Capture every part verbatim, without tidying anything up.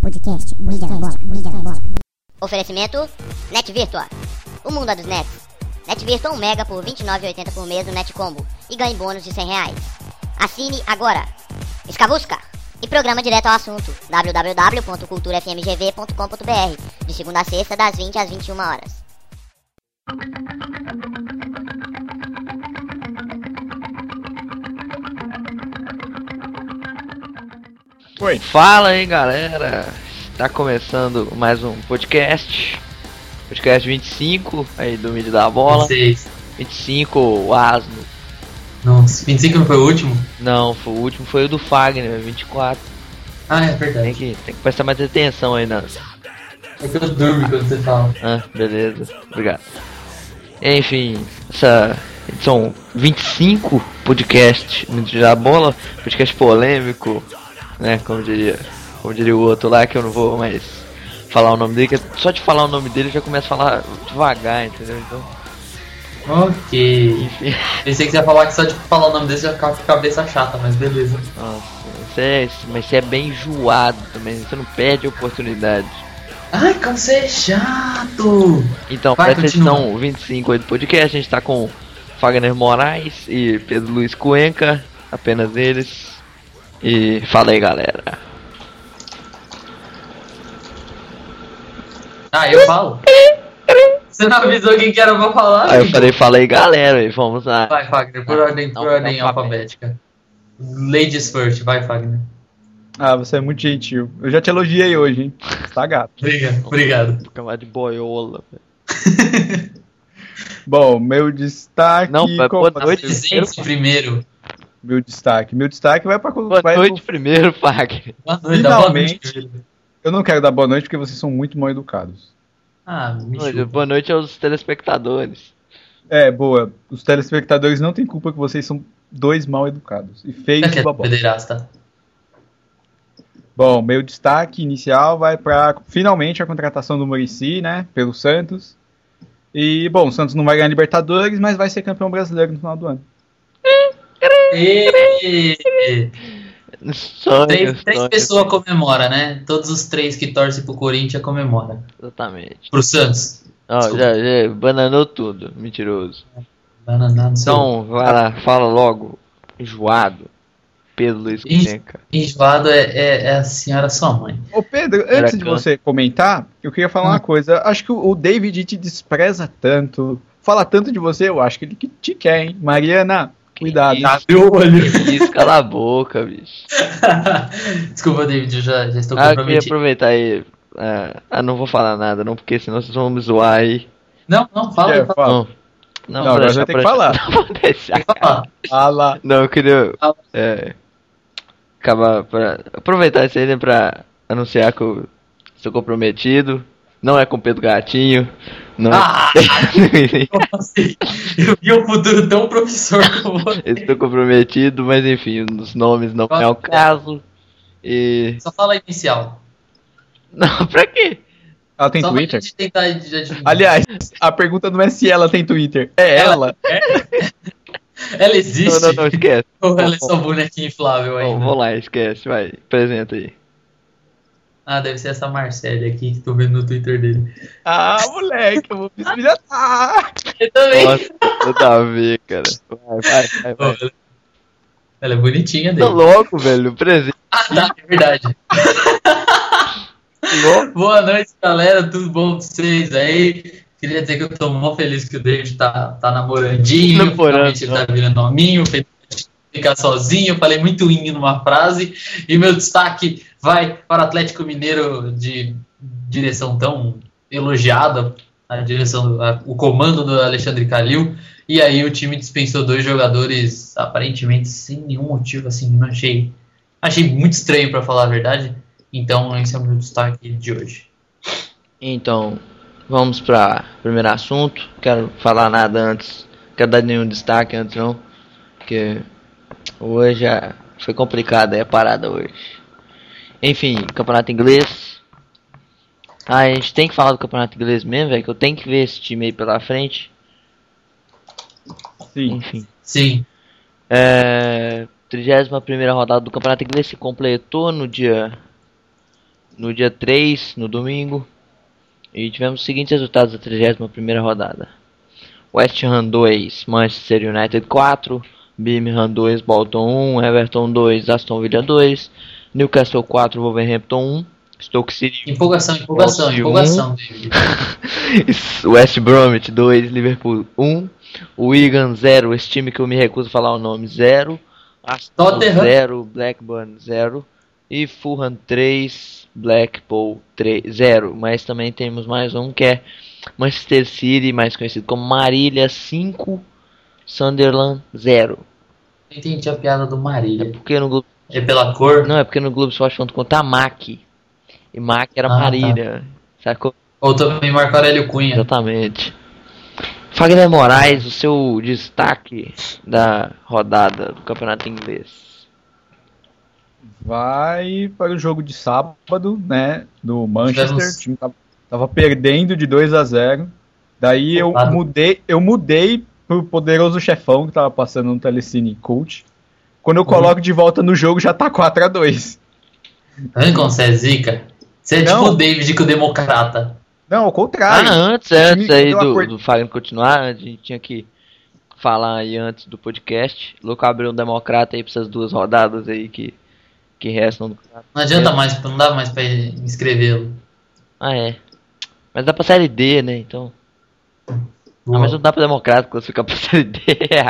Podcast, Mídia na Bola, Mídia na Bola. Oferecimento Net Virtua. O mundo é dos nets. Net Virtua um mega por vinte e nove reais e oitenta centavos por mês no Net Combo e ganhe bônus de cem reais. Assine agora. Escavusca. E programa direto ao assunto. w w w ponto cultura f m g v ponto com ponto b r. De segunda a sexta, das vinte às vinte e uma horas. Oi. Fala aí, galera. Tá começando mais um podcast. Podcast vinte e cinco aí do Mídia da Bola. vinte e seis. vinte e cinco, o Asno. Nossa, vinte e cinco não foi o último? Não, foi o último foi o do Fagner, vinte e quatro. Ah, é verdade. Tem que, tem que prestar mais atenção aí, não. É que eu durmo quando você fala. Ah, beleza. Obrigado. Enfim, essa edição vinte e cinco, podcast Mídia da Bola, podcast polêmico, né, como diria, como diria o outro lá, que eu não vou mais falar o nome dele, que só de falar o nome dele eu já começo a falar devagar, entendeu? Então, ok. enfim. Pensei que você ia falar que só de falar o nome dele já ficava com a cabeça chata, mas beleza. Nossa, você é, mas você é bem enjoado também, você não perde a oportunidade. Ai, como você é chato! Então, Vai, para essa edição vinte e cinco aí do podcast, a gente tá com Fagner Moraes e Pedro Luiz Cuenca, apenas eles. E fala aí, galera. Ah, eu falo? Você não avisou quem que era pra falar? Aí eu amigo? falei, fala aí, galera, e vamos lá. Vai, Fagner, por ordem, por Não, ordem não, alfabética. Ladies first, vai, Fagner. Ah, você é muito gentil. Eu já te elogiei hoje, hein? Tá gato. Obrigado. Obrigado. Vou chamar de boiola, velho. Bom, meu destaque... Não, mas qual boa vai noite. ser? Presente primeiro. Meu destaque. Meu destaque vai pra... Boa vai noite pro- primeiro, Fagner. Boa noite, dá boa noite. Finalmente. Eu não quero dar boa noite porque vocês são muito mal educados. Ah, me Boa- chupa. Boa noite aos telespectadores. É, boa. Os telespectadores não têm culpa que vocês são dois mal educados. E feios Que e é babocas. pederasta. Bom, meu destaque inicial vai pra finalmente a contratação do Muricy, né? Pelo Santos. E, bom, o Santos não vai ganhar Libertadores, mas vai ser campeão brasileiro no final do ano. E... Sonho, Três, três sonho. pessoas comemoram, né? Todos os três que torcem pro Corinthians comemoram. Exatamente. Pro Santos. Ó, Desculpa. já, já bananou tudo, mentiroso. Bananado, Então, vai lá, fala logo. Enjoado. Pedro Luiz Enjo- Cuenca. Enjoado é, é, é a senhora sua mãe. Ô Pedro, Era antes de can- você comentar, eu queria falar uma coisa. Acho que o o David te despreza tanto, fala tanto de você, eu acho que ele que te quer, hein? Mariana, cuidado. isso? Abre o olho. Isso, cala a boca, bicho. Desculpa, David, eu já, já estou Ah, eu queria comprometido. aproveitar aí. Ah, ah, não vou falar nada, não, porque senão vocês vão me zoar aí. Não, não, fala, É, fala. fala. Não, não, Não, vou agora deixar vai ter que pra- falar. Não, vou deixar. Tem que falar. Fala. Não, eu queria Fala. é, acabar pra aproveitar isso aí, né, pra anunciar que eu estou comprometido. Não é com Pedro Gatinho. Não Ah! é... Como assim? Eu vi um futuro tão promissor como você. Estou comprometido, mas enfim, os nomes não é o caso. E. Só fala a inicial. Não, pra quê? Ela tem Só Twitter? pra gente tentar adivinhar. Aliás, a pergunta não é se ela tem Twitter, é ela. Ela existe? Não, não, não, esquece. Ou ela é só bonequinha inflável Bom, ainda? vou lá, esquece, vai, apresenta aí. Ah, deve ser essa Marcele aqui que tô vendo no Twitter dele. Ah, moleque, eu vou me esbilhatar. Eu também. Nossa, nada a ver, cara. Vai, vai, vai, vai. Ela- Ela é bonitinha Tá dele. louco, velho, presente. Ah, tá, é verdade. Louco. Boa noite, galera. Tudo bom com vocês aí? Queria dizer que eu tô mó feliz que o David tá, tá namorandinho. Namorando, Finalmente ele tá virando hominho. Feliz de ficar sozinho. Eu falei muito inho numa frase. E meu destaque vai para o Atlético Mineiro de direção tão elogiada. A direção, a- o comando do Alexandre Calil. E aí o time dispensou dois jogadores aparentemente sem nenhum motivo, assim, não achei, achei muito estranho pra falar a verdade. Então esse é o meu destaque de hoje. Então, vamos para primeiro assunto. Quero falar nada antes, quero dar nenhum destaque antes não, porque hoje é- foi complicado aí a parada hoje. Enfim, campeonato inglês. Ah, a gente tem que falar do campeonato inglês mesmo, velho, que eu tenho que ver esse time aí pela frente. Sim. Enfim. Sim, É, trigésima primeira rodada do campeonato inglês se completou no dia no dia três, no domingo. E tivemos os seguintes resultados da trigésima primeira rodada. West Ham dois, Manchester United quatro, Birmingham dois, Bolton um, Everton dois, Aston Villa dois, Newcastle quatro, Wolverhampton um, Stoke City Empolgação, empolgação, empolgação. um, West Bromwich dois, Liverpool um, Wigan zero, esse time que eu me recuso a falar o nome, zero, Aston zero, Blackburn zero e Fulham três, Blackpool zero. Mas também temos mais um que é Manchester City, mais conhecido como Marília cinco, Sunderland zero. Entendi a piada do Marília. É porque no Globo... É pela cor? Não, é porque no Globo Esporte ponto com tá Mac. E Mac era ah, Marília. Tá. Sacou? Ou também Marco Aurélio Cunha. Exatamente. Fagner Moraes, o seu destaque da rodada do Campeonato Inglês. Vai para o jogo de sábado, né, do Manchester. Tivemos... O time tava, tava perdendo de dois a zero. Daí eu mudei, eu mudei pro Poderoso Chefão que tava passando no Telecine Cult. Quando eu coloco uhum. de volta no jogo já tá quatro a dois. Tá vendo como você é zica? Você é não. tipo o David com o Democrata. Não, ao contrário. Ah, antes, antes aí do, acord... do Fagner continuar, a gente tinha que falar aí antes do podcast. Louco abriu um Democrata aí pra essas duas rodadas aí que, que restam do Não adianta mais, não dá mais pra inscrevê-lo. Ah, é. Mas dá pra Série D, né, então. Boa. Ah, mas não dá pra Democrata classificar pra Série D.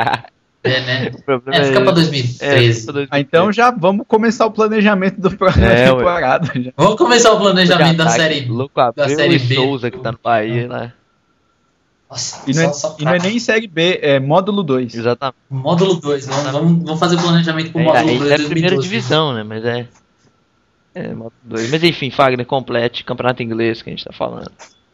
É, né? É, fica pra dois mil e treze. É, ah, então já vamos começar o planejamento do próximo é, temporada. Já. Vamos começar o planejamento da série Louco, da série B. Souza que tá no Bahia, né? Nossa, e, não é, só, só e não é nem série B, é módulo dois. Exatamente. Módulo dois, vamos, vamos, vamos fazer o planejamento pro é, módulo dois. É a primeira divisão, né? Mas é. É, módulo dois. Mas enfim, Fagner, complete, campeonato inglês que a gente tá falando.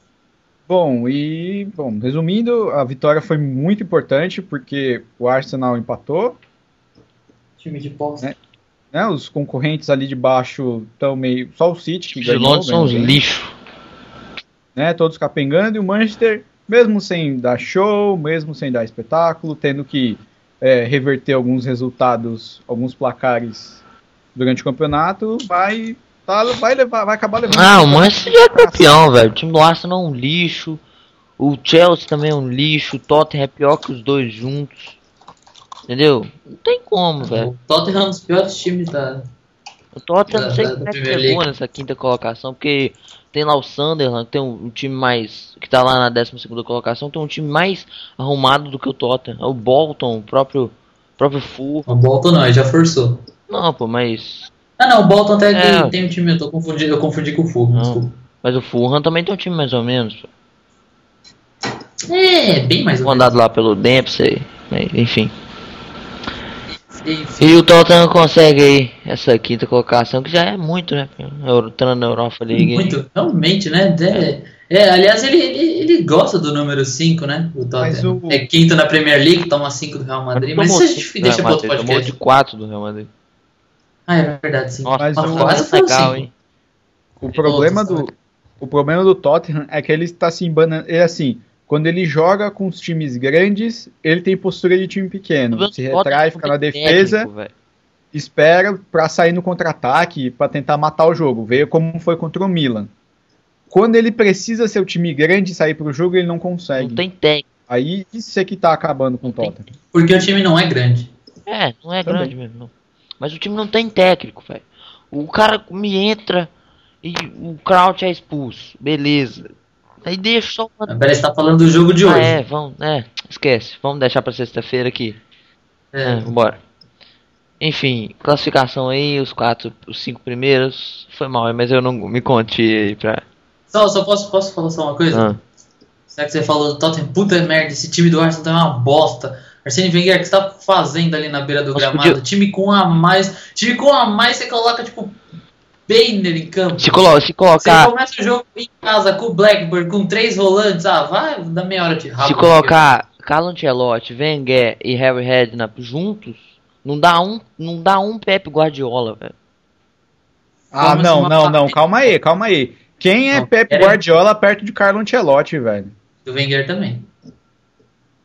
Bom, e bom, resumindo, a vitória foi muito importante porque o Arsenal empatou. Time de posse. Né? Né? Os concorrentes ali de baixo estão meio. Só o City que os ganhou. Os Londres são os lixos. Né? Todos capengando e o Manchester, mesmo sem dar show, mesmo sem dar espetáculo, tendo que é, reverter alguns resultados, alguns placares durante o campeonato, vai. Tá, vai, levar, vai acabar levando. Ah, o Manchester já é campeão, velho. O time do Arsenal é um lixo. O Chelsea também é um lixo. O Tottenham é pior que os dois juntos. Entendeu? Não tem como, velho. O Tottenham é um dos piores times da. O Tottenham da, não sei da, como da é que chegou nessa quinta colocação. Porque tem lá o Sunderland, tem um, um time mais. Que tá lá na décima segunda colocação. Tem um time mais arrumado do que o Tottenham. O Bolton, o próprio. O próprio Fulham. O Bolton não, ele já forçou. Não, pô, mas. Ah não, o Bolton até é. tem, tem um time, eu, tô confundi, eu confundi com o Fulham, desculpa. Mas o Fulham também tem um time mais ou menos. É, bem mais ou menos. Mandado lá pelo Dempsey, enfim. enfim. E o Tottenham consegue aí essa quinta colocação, que já é muito, né? Entrando na Europa League. Muito, realmente, né? É, é, aliás, ele, ele, ele gosta do número cinco, né? O Tottenham. O... É quinto na Premier League, toma cinco do Real Madrid, mas, mas isso a gente deixa para outro podcast. Tomou de quatro do Real Madrid. Ah, é verdade, sim. Nossa, mas o, quase legal, hein? O problema do o problema do Tottenham é que ele está se embanando, é assim, quando ele joga com os times grandes, ele tem postura de time pequeno, se retrai, fica na defesa, técnico, espera para sair no contra-ataque, para tentar matar o jogo. Veio como foi contra o Milan. Quando ele precisa ser o time grande e sair pro jogo, ele não consegue. Não tem técnico. Aí isso é que tá acabando com o Tottenham. Porque o time não é grande. É, não é Também. grande mesmo, não. Mas o time não tem técnico, velho. O cara me entra e o Crouch é expulso. Beleza. Aí deixa só uma... Peraí, você tá falando do jogo de hoje. Ah, é, vamos, é, esquece. Vamos deixar pra sexta-feira aqui. É. é, vambora. Enfim, classificação aí, os quatro, os cinco primeiros. Foi mal, mas eu não me contei aí pra... Só, só posso, posso falar só uma coisa? Ah. Será que você falou do Tottenham? Puta merda, esse time do Arsenal tá uma bosta. Arsene Wenger, o que você tá fazendo ali na beira do Nossa, gramado? Podia... Time com a mais. Time com a mais, você coloca, tipo, Bainer em campo. Se, colo se colocar. Você começa o jogo em casa com o Blackburn, com três volantes. Ah, vai dar meia hora de rabo. Se colocar Carlo Ancelotti, Wenger e Harry Redknapp juntos, não dá um, não dá um Pep Guardiola, velho. Ah, Como não, não, não. Calma aí, calma aí. Quem é não, Pep Guardiola perto de Carlo Ancelotti, velho? Do Wenger também.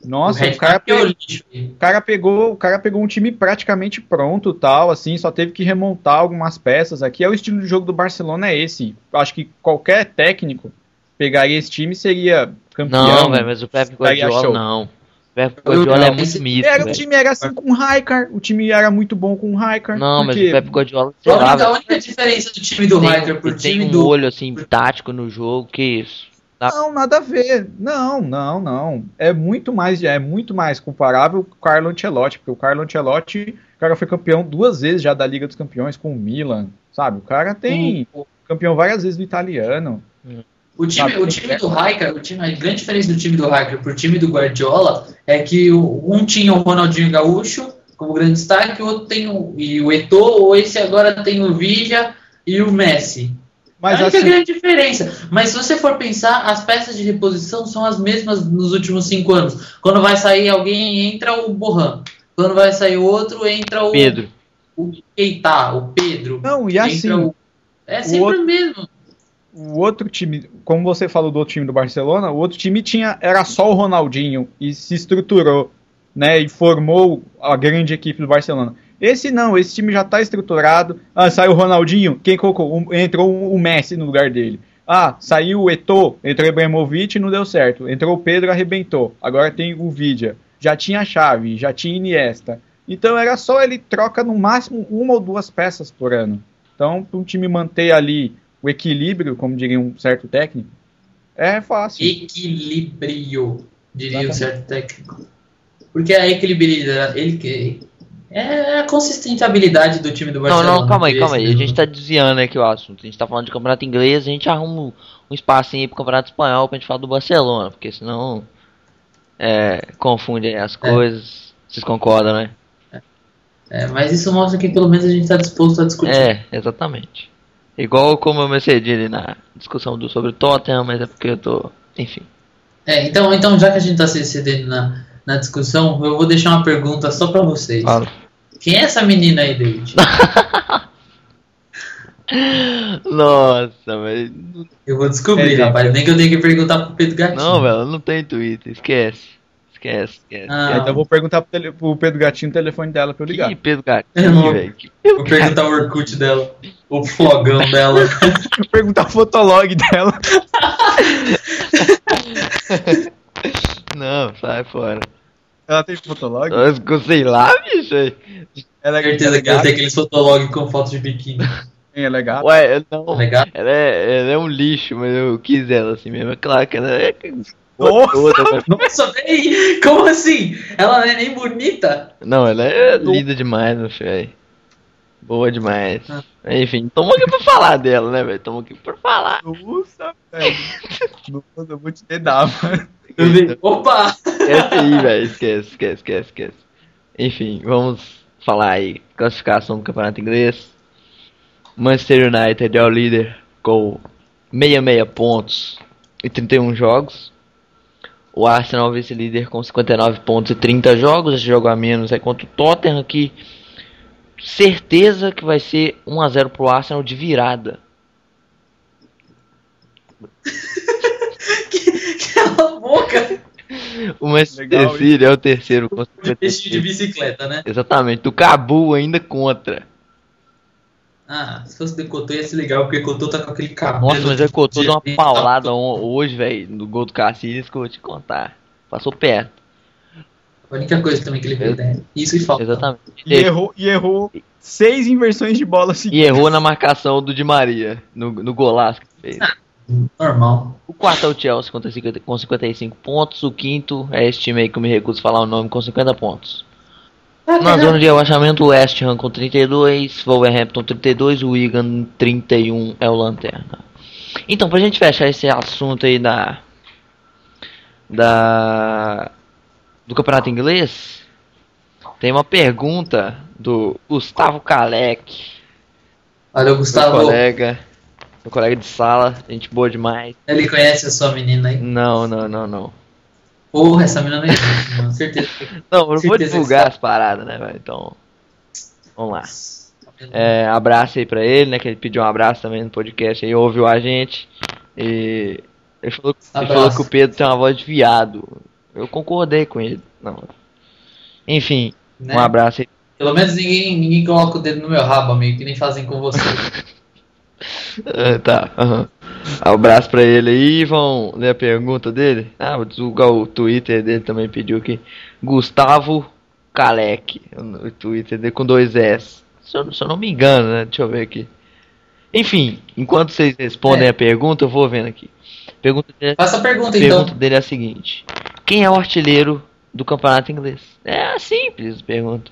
Nossa, o, o, cara é o, pegou, o, cara pegou, o cara pegou um time praticamente pronto, tal, assim, só teve que remontar algumas peças aqui. É o estilo de jogo do Barcelona, é esse. Acho que qualquer técnico pegaria esse time e seria campeão. Não, velho, mas o Pep Guardiola não. O Pep Guardiola é muito mito, era, velho. O time era assim com o Rijkaard, o time era muito bom com o Rijkaard. Não, mas o Pep Guardiola... A única, a única diferença do time do Rijkaard pro time tem um do... olho, assim, tático no jogo, que isso... Não, nada a ver. Não, não, não. É muito mais, é muito mais comparável com o Carlo Ancelotti, porque o Carlo Ancelotti, o cara foi campeão duas vezes já da Liga dos Campeões com o Milan, sabe? O cara tem hum. campeão várias vezes do italiano. O time, o time do Rijkaard, o time, a grande diferença do time do Rijkaard pro time do Guardiola é que um tinha o Ronaldinho Gaúcho como grande destaque, o outro tem o, e o Eto'o, ou esse agora tem o Villa e o Messi. Mas a única assim, grande diferença. Mas se você for pensar, as peças de reposição são as mesmas nos últimos cinco anos. Quando vai sair alguém, entra o Borran. Quando vai sair outro, entra o Pedro. O Keita, o Pedro. Não, e assim... O, é sempre o outro, mesmo. O outro time, como você falou do outro time do Barcelona, o outro time tinha, era só o Ronaldinho e se estruturou, né, e formou a grande equipe do Barcelona. Esse não, esse time já tá estruturado. Ah, saiu o Ronaldinho, quem colocou? Entrou o Messi no lugar dele. Ah, saiu o Eto'o, entrou o Ibrahimovic e não deu certo. Entrou o Pedro, arrebentou. Agora tem o Vidia. Já tinha a Xavi, já tinha Iniesta. Então era só ele troca no máximo uma ou duas peças por ano. Então, para um time manter ali o equilíbrio, como diria um certo técnico, é fácil. Equilíbrio, diria Exatamente. Um certo técnico. Porque a equilibridade, ele que é a consistentabilidade do time do Barcelona. Não, não, calma aí, calma aí. A gente tá desviando aqui o assunto. A gente tá falando de campeonato inglês, a gente arruma um espacinho aí pro campeonato espanhol pra gente falar do Barcelona, porque senão é, confunde aí as coisas. É. Vocês concordam, né? É, mas isso mostra que pelo menos a gente tá disposto a discutir. É, exatamente. Igual como eu me cedi ali na discussão do, sobre o Tottenham, mas é porque eu tô... Enfim. É, então, então já que a gente tá se cedendo na... Na discussão, eu vou deixar uma pergunta só pra vocês. Fala. Quem é essa menina aí, David? Nossa, mas... Eu vou descobrir, é, rapaz. Nem que eu tenha que perguntar pro Pedro Gatinho. Não, velho, não tem Twitter. Esquece. Esquece, esquece. Ah, então eu vou perguntar pro, tele... pro Pedro Gatinho o telefone dela pra eu ligar. Que Pedro Gatinho, velho? Vou perguntar o Orkut dela. O flogão dela. Vou perguntar o fotolog dela. Não, sai fora. Ela tem fotolog? Eu sei lá, bicho. Ela é certeza que ela tem aqueles fotolog com fotos de biquíni. Ela é gata? Ué, não. É gata? Ela, é, ela é um lixo, mas eu quis ela assim mesmo. É claro que ela é... Nossa, outra, mas... Nossa, véi, como assim? Ela não é nem bonita? Não, ela é linda demais, meu filho. Boa demais. Ah. Enfim, tamo aqui pra falar dela, né, velho? Tamo aqui pra falar. Nossa, velho. Nossa, eu vou te dedar, mano. Opa! Esquece aí, velho. Esquece, esquece, esquece, esquece. Enfim, vamos falar aí. Classificação do Campeonato Inglês. Manchester United é o líder com sessenta e seis pontos e trinta e um jogos. O Arsenal é vice-líder com cinquenta e nove pontos e trinta jogos. Esse jogo a menos é contra o Tottenham, que certeza que vai ser um a zero pro Arsenal de virada. Cala a boca! O Manchester City é o terceiro com cinquenta e cinco. De bicicleta, né? Exatamente, do Cabu ainda contra. Ah, se fosse de Cotô ia ser legal, porque Cotô tá com aquele cabelo. Nossa, mas é Cotô deu uma paulada hoje, velho, no gol do Casillas, que eu vou te contar. Passou perto. A única coisa também que ele fez, né? Isso e falta. Exatamente. E errou, e errou seis inversões de bola seguidas. E errou na marcação do Di Maria, no, no golaço que fez. Ah, normal. O quarto é o Chelsea com cinquenta e cinco pontos. O quinto é esse time aí que eu me recuso a falar o nome, com cinquenta pontos. Na zona de rebaixamento, o West Ham com trinta e dois, Wolverhampton trinta e dois, o Wigan trinta e um é o Lanterna. Então, pra gente fechar esse assunto aí da... da... do Campeonato Inglês, tem uma pergunta do Gustavo Kalec. Olha, o Gustavo... Meu colega, meu colega de sala, gente boa demais. Ele conhece a sua menina aí? Não, não, não, não. Porra, essa menina não existe, mano, certeza. Não, eu não vou divulgar as paradas, né, velho, então... Vamos lá. É, abraço aí pra ele, né, que ele pediu um abraço também no podcast aí, ouviu a gente. E... Ele falou, ele falou que o Pedro tem uma voz de viado. eu concordei com ele. Não. Enfim, Né? um abraço aí. Pelo menos ninguém, ninguém coloca o dedo no meu rabo, amigo, que nem fazem com você. Ah, tá, aham. Abraço pra ele aí. Vão ler a pergunta dele. Ah, vou divulgar o Twitter dele também. Pediu aqui. Gustavo Kalec. O Twitter dele com dois S. Se eu, se eu não me engano, né? Deixa eu ver aqui. Enfim, enquanto vocês respondem É. a pergunta, eu vou vendo aqui. Pergunta dele, Faça a pergunta, a pergunta então. dele é a seguinte: quem é o artilheiro do campeonato inglês? É simples a pergunta.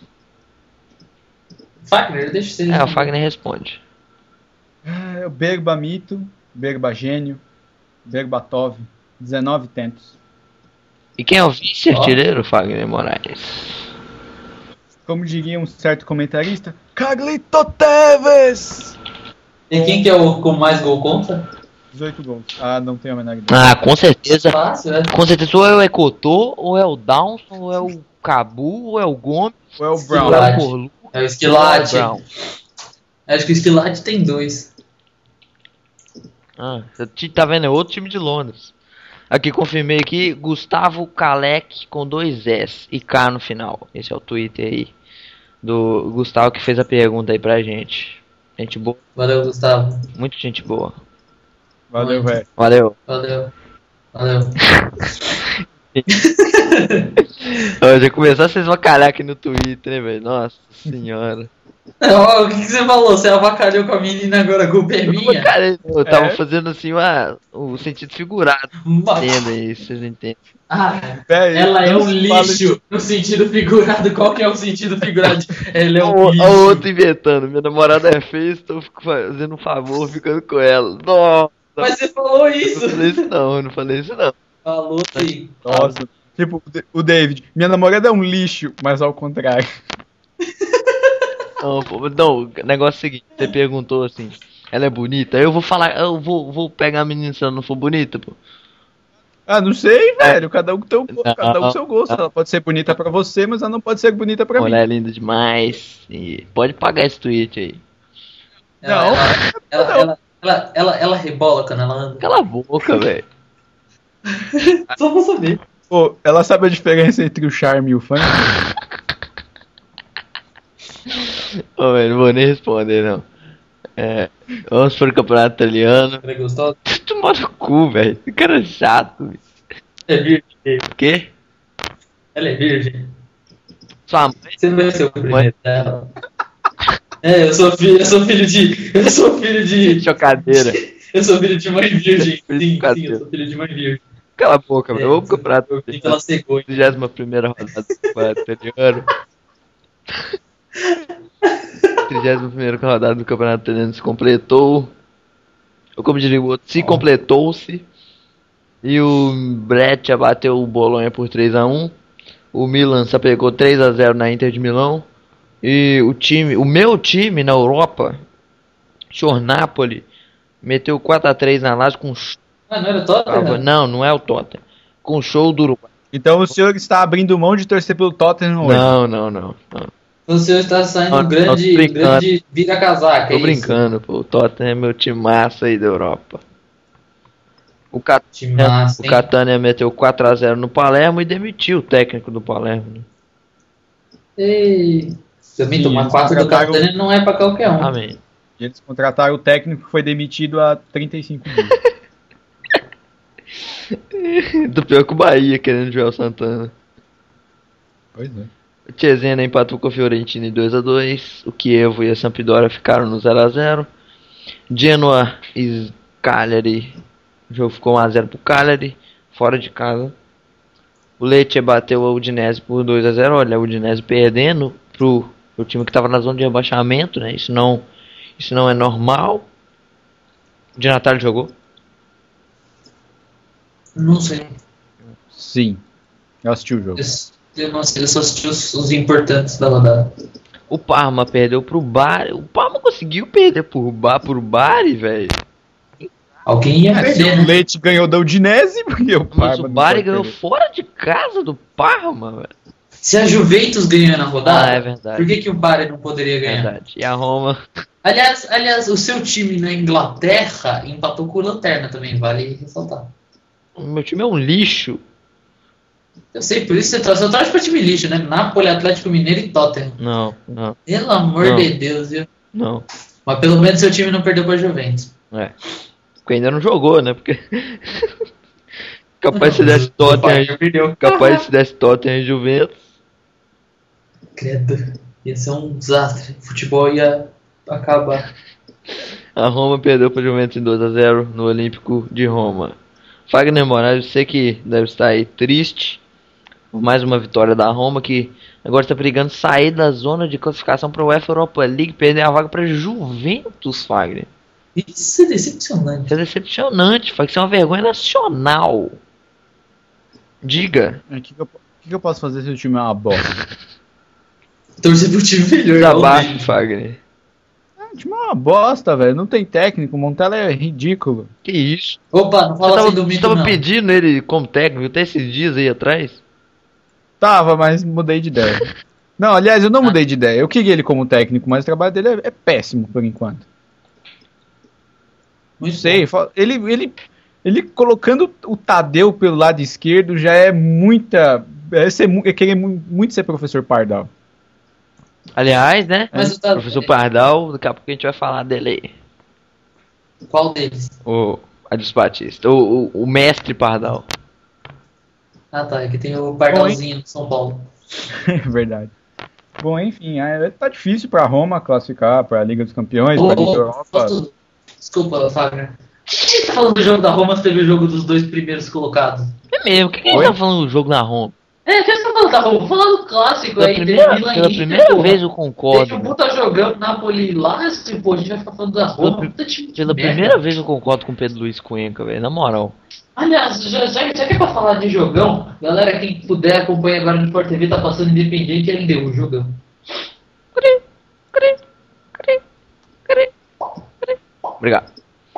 Fagner, deixa você. É, o Fagner responde. É, o Berbamito, Berbagênio, Berbatov, dezenove tentos. E quem é o vice-artilheiro? Fagner Moraes. Como diria um certo comentarista, Carlito Tevez! E quem que é o com mais gol contra? dezoito gols. Ah, não tenho a menor ideia. Ah, com certeza. Fácil, né? Com certeza, ou é o Ecotô, ou é o Downson, ou é o Cabu, ou é o Gomes, Ou é o ou Brown? é o Verdade. Corlu, É o ou é o Esquilate. Brown. Acho que o Esquilate tem dois. Ah, você ti- tá vendo? É outro time de Londres. Aqui, confirmei aqui, Gustavo Kalec com dois S e K no final. Esse é o Twitter aí do Gustavo que fez a pergunta aí pra gente. Gente boa, Valeu, Gustavo. muito gente boa. Valeu, Muito. velho. Valeu. Valeu. Valeu. Ó, já começou vocês avacalhar aqui no Twitter, né, velho? Nossa senhora. Ó, o que, que você falou? Você avacalhou com a menina, agora a culpa é Eu, não minha? avacalhei, não. Eu tava É? fazendo assim uma, o sentido figurado. Ma- Entenda aí, vocês entendem. Ah, Véi, ela é não um se fala lixo no sentido figurado. Qual que é o sentido figurado? Ela é um Ó, lixo. ó, o outro inventando. Minha namorada é feia, estou fazendo um favor ficando com ela. Nossa, Mas você falou eu isso. não falei isso não, eu não falei isso não. Falou sim. Nossa, tipo, o David, minha namorada é um lixo, mas ao contrário. Não, pô, não, o negócio é o seguinte, você perguntou assim, ela é bonita? Eu vou falar, eu vou, vou pegar a menina se ela não for bonita, pô. Ah, não sei, velho, cada um com teu, cada um com Não. seu gosto. Ela pode ser bonita pra você, mas ela não pode ser bonita pra mim. Olha, é linda demais. E pode pagar esse tweet aí. Ela, Não. ela, ela, ela, ela, ela, ela rebola quando ela anda. Cala a boca, velho. Só pra saber. Pô, ela sabe a diferença entre o charme e o funk? Ô, velho, não vou nem responder, não. É, vamos para o campeonato italiano. Ela é gostosa? Toma no cu, velho. Que cara chato, velho. É virgem. O quê? Ela é virgem. Sua mãe? Você não vai ser o primeiro dela. É, eu sou filho, eu sou filho de. Eu sou filho de. Chocadeira. Eu sou filho de mãe virgem. Sim, sim, Chocadeira. eu sou filho de mãe virgem. Cala a boca, velho. Vamos pro campeonato Eu vim pela cegonha. trigésima primeira rodada do campeonato italiano. trigésima primeira rodada do campeonato italiano se completou. Ou como diria o outro, se completou-se. E o Breccia bateu o Bolonha por três a um. O Milan só pegou três a zero na Inter de Milão. E o time, o meu time na Europa, o Napoli, meteu quatro a três na Lazio com show. Ah, não era Tottenham? Não, não é o Tottenham. Com show do Uruguai. Então o senhor está abrindo mão de torcer pelo Tottenham hoje. Não, não, não, não. O senhor está saindo Não, um grande, tô brincando. grande vira-casaca, Tô é isso? brincando, pô. O Tottenham é meu time massa aí da Europa. O, Cat... Time massa, o hein? Catania meteu quatro a zero no Palermo e demitiu o técnico do Palermo. Né? Ei, também Sim, tomar eles quatro do contrataram- Catania não é pra qualquer um. Amém. E eles contrataram o técnico que foi demitido há trinta e cinco dias. Do pior que o Bahia querendo Joel Santana. Pois é. O Cesena empatou com a Fiorentina em dois a dois. O Chievo e a Sampdoria ficaram no zero a zero. Genoa e Cagliari. O jogo ficou um a zero pro Cagliari, fora de casa. O Lecce bateu a Udinese por dois a zero. Olha, a Udinese perdendo pro, pro time que estava na zona de rebaixamento, né? Isso não, isso não é normal. O Di Natale jogou? Não sei. Sim. Eu assisti o jogo. Eu não sei, eu só assisti os, os importantes da rodada. O Parma perdeu pro Bari. O Parma conseguiu perder por, ba, pro Bari, velho. Alguém ia Se perder, o né? Leite ganhou da Udinese, porque o Mas Parma o não Bari pode ganhou perder. fora de casa do Parma, velho. Se a Juventus ganhou na rodada, Ah, é verdade. por que, que o Bari não poderia ganhar? Verdade. E a Roma. Aliás, aliás, o seu time na Inglaterra empatou com o Lanterna também, vale ressaltar. O meu time é um lixo. Eu sei, por isso você torce. Eu torço pra time lixo, né? Napoli, Atlético Mineiro e Tottenham. Não, não, Pelo amor Não. de Deus, viu? não. Mas pelo menos seu time não perdeu pra Juventus. É. Porque ainda não jogou, né? Porque. Capaz se desse O Tottenham. Bayern perdeu. Capaz se desse Tottenham e Juventus. Credo. Ia ser um desastre. O futebol ia acabar. A Roma perdeu para o Juventus em dois a zero no Olímpico de Roma. Fagner Moraes, você que deve estar aí triste por mais uma vitória da Roma, que agora está brigando sair da zona de classificação para o UEFA Europa League, perder a vaga para Juventus, Fagner. Isso é decepcionante. Isso é decepcionante, Fagner. Isso é uma vergonha nacional. Diga. O que, que, eu- que que eu posso fazer se o time é uma bosta? Torcer pro time melhor. Desabafe, igual Fagner. O time é uma bosta, velho. Não tem técnico. O Montella é ridículo. Que isso? dele. Opa, não Você fala tava, assim do você mito, tava não. pedindo ele como técnico até esses dias aí atrás? Tava, mas mudei de ideia. Não, aliás, eu não mudei de ideia. Eu queria ele como técnico, mas o trabalho dele é, é péssimo por enquanto. Não Muito sei. bom. fa- Ele, ele, ele colocando o Tadeu pelo lado esquerdo já é muita. É, ser, mu- é querer mu- muito ser professor Pardal. Aliás, né? Mas o Tadeu- Professor Pardal, daqui a pouco a gente vai falar dele aí. Qual deles? O Adilson Batista. O, o, o mestre Pardal. Ah, tá. É que tem o Pardalzinho de São Paulo. Verdade. Bom, enfim, é, tá difícil pra Roma classificar pra Liga dos Campeões, Ô, pra Liga ô, Europa. posso- Desculpa, Fagner. Por que você tá falando do jogo da Roma se teve o jogo dos dois primeiros colocados? É mesmo, o que, que a gente Oi? tá falando do jogo na Roma? É, o que você tá falando da Roma? Falando do clássico Pela aí, primeira, teve Milan pela e Inter, primeira porra. vez eu Teve concordo. um puta jogando Napoli lá, assim, pô, a gente vai ficar falando da Roma. Pela, Puta time de pela merda. primeira vez eu concordo com o Pedro Luiz Cuenca, velho. Na moral. Aliás, já, já, já que é pra falar de jogão, galera, quem puder acompanha agora no Sport T V, tá passando Independente e L D U, jogão. Obrigado.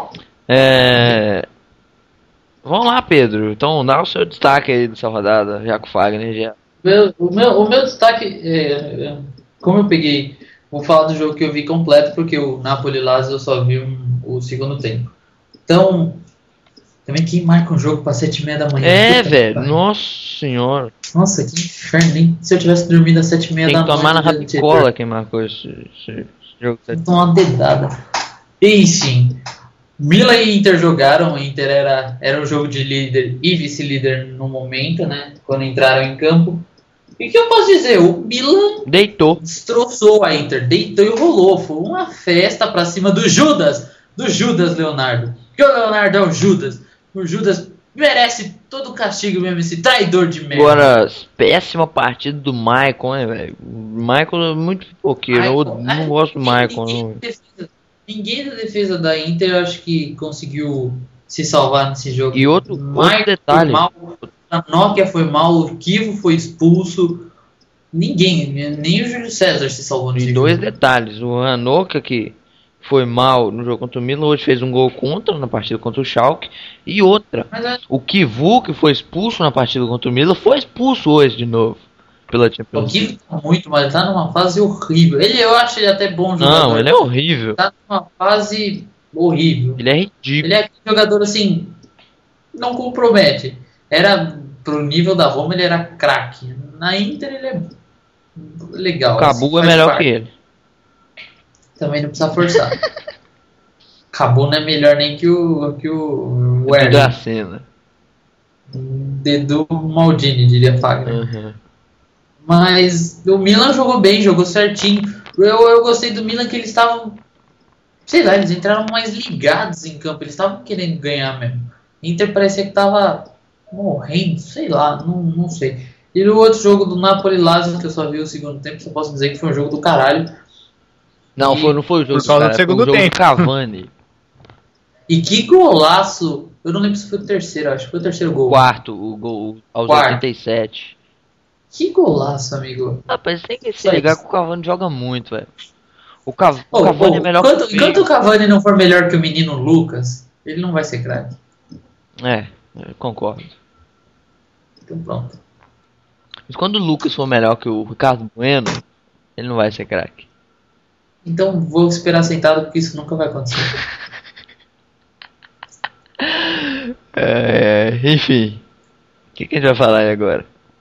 É... Vamos lá, Pedro. Então dá o seu destaque aí dessa rodada, já com o Fagner já. Meu- o, meu, o meu destaque, é, é, como eu peguei, vou falar do jogo que eu vi completo, porque o Napoli-Lazio eu só vi um- o segundo tempo. Então, também quem marca um jogo pra sete e meia da manhã? É, Puta que velho. pariu. Nossa senhora. Nossa, que inferno, hein? Se eu tivesse dormido às sete e meia Tem da que manhã... tomar na no dia anterior, rapicola quem marcou esse, esse, esse jogo. eu tô uma dedada. E sim, Milan e Inter jogaram, o Inter era, era um jogo de líder e vice-líder no momento, né? Quando entraram em campo. E o que eu posso dizer? O Milan Deitou. destroçou a Inter, deitou e rolou. Foi uma festa pra cima do Judas, do Judas Leonardo. Porque o Leonardo é o Judas. O Judas merece todo o castigo mesmo, esse traidor de merda. Agora, péssima partida do Maicon, né, velho? O Maicon é muito pipoqueiro. Eu Maicon, não é, gosto do Maicon. Ninguém, não. da defesa, ninguém da defesa da Inter, eu acho que conseguiu se salvar nesse jogo. E outro, outro Maicon detalhe. foi mal, a Nokia foi mal, o Kivo foi expulso. Ninguém, nem o Júlio César se salvou nesse E jogo. dois detalhes. O Hanoka, que foi mal no jogo contra o Milan, hoje fez um gol contra na partida contra o Schalke. E outra, Mas é, o Kivu, que foi expulso na partida contra o Milan, foi expulso hoje de novo pela o Champions League. Kivo tá muito, mas ele tá numa fase horrível. Ele, eu acho ele até bom jogador. Não, ele é horrível. Tá numa fase horrível. Ele é ridículo. Ele é aquele jogador assim, não compromete. Era pro nível da Roma, ele era craque. Na Inter ele é legal. O Cabu assim, é faz melhor parte. que ele. Também não precisa forçar. Cabu não é melhor nem que o que o Tudo é Werner. a cena. Dedo Maldini, diria Fagner. Uhum. Mas o Milan jogou bem, jogou certinho. Eu, eu gostei do Milan que eles estavam, sei lá, eles entraram mais ligados em campo. Eles estavam querendo ganhar mesmo. Inter parecia que tava morrendo, sei lá, não, não sei. E no outro jogo do Napoli-Lazio, que eu só vi o segundo tempo, só posso dizer que foi um jogo do caralho. Não, E- foi, não foi o jogo Por causa cara, do foi segundo o jogo tempo. do Cavani. E que golaço! Eu não lembro se foi o terceiro, acho que foi o terceiro gol. Quarto, o gol aos Quarto. oitenta e sete. Que golaço, amigo. Rapaz, tem que se Só ligar isso. que o Cavani joga muito, velho. O, Cav... Ô, o Cavani ô, é melhor enquanto, que o enquanto o Cavani não for melhor que o menino Lucas, ele não vai ser craque. É, eu concordo. Então pronto. Mas quando o Lucas for melhor que o Ricardo Bueno, ele não vai ser craque. Então vou esperar sentado porque isso nunca vai acontecer. É, enfim. O que, que a gente vai falar aí agora?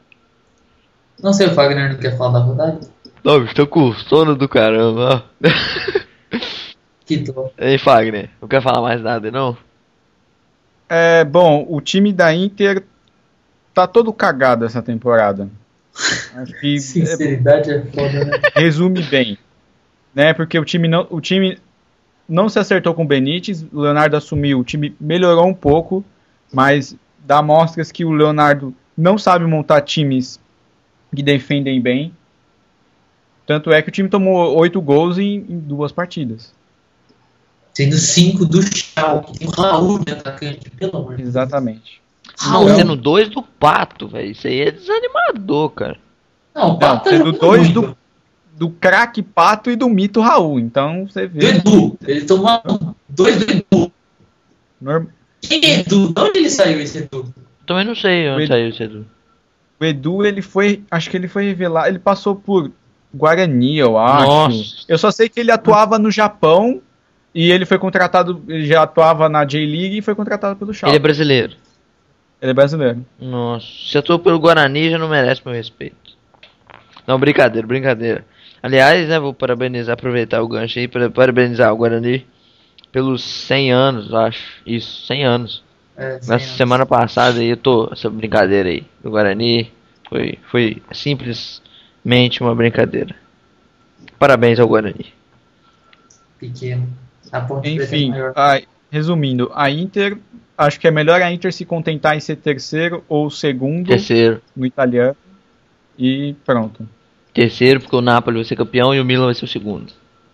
Não sei, o Fagner não quer falar da rodada? Não, estou com sono do caramba. Que dó. Ei, Fagner, não quer falar mais nada, não? É, bom, o time da Inter tá todo cagado essa temporada. Acho que Sinceridade é foda, né? resume bem, né? Porque o time não, o time não se acertou com o Benítez, o Leonardo assumiu, o time melhorou um pouco, mas dá mostras que o Leonardo não sabe montar times que defendem bem. Tanto é que o time tomou oito gols em, em duas partidas. Sendo cinco do Schalke, tem o Raul de atacante, pelo amor de Deus. Exatamente. Não, Raul. sendo dois do Pato, velho. Isso aí é desanimador, cara. Não, o Não, Pato tá sendo jogando dois muito. do, do craque Pato e do mito Raul. Então você Do vê. Edu. Ele tomou dois do Edu. norm- Quem é Edu? De onde ele saiu esse Edu? Também não sei onde Edu. saiu esse Edu. O Edu, ele foi. Acho que ele foi revelado. Ele passou por Guarani, eu acho. Nossa. Eu só sei que ele atuava no Japão e ele foi contratado. Ele já atuava na J-League e foi contratado pelo Schalke. Ele é brasileiro. Ele é brasileiro. Nossa, se atua pelo Guarani já não merece meu respeito. Não, brincadeira, brincadeira. Aliás, né, vou parabenizar, aproveitar o gancho aí para parabenizar o Guarani pelos cem anos, eu acho. Isso, cem anos. É, Nessa sim, semana passada aí eu tô essa brincadeira aí do Guarani. Foi, foi simplesmente uma brincadeira. Parabéns ao Guarani. pequeno. A Ponte Preta é Enfim, maior. a- resumindo, a Inter, acho que é melhor a Inter se contentar em ser terceiro ou segundo Terceiro. no italiano e pronto. Terceiro, porque o Napoli vai ser campeão e o Milan vai ser o segundo.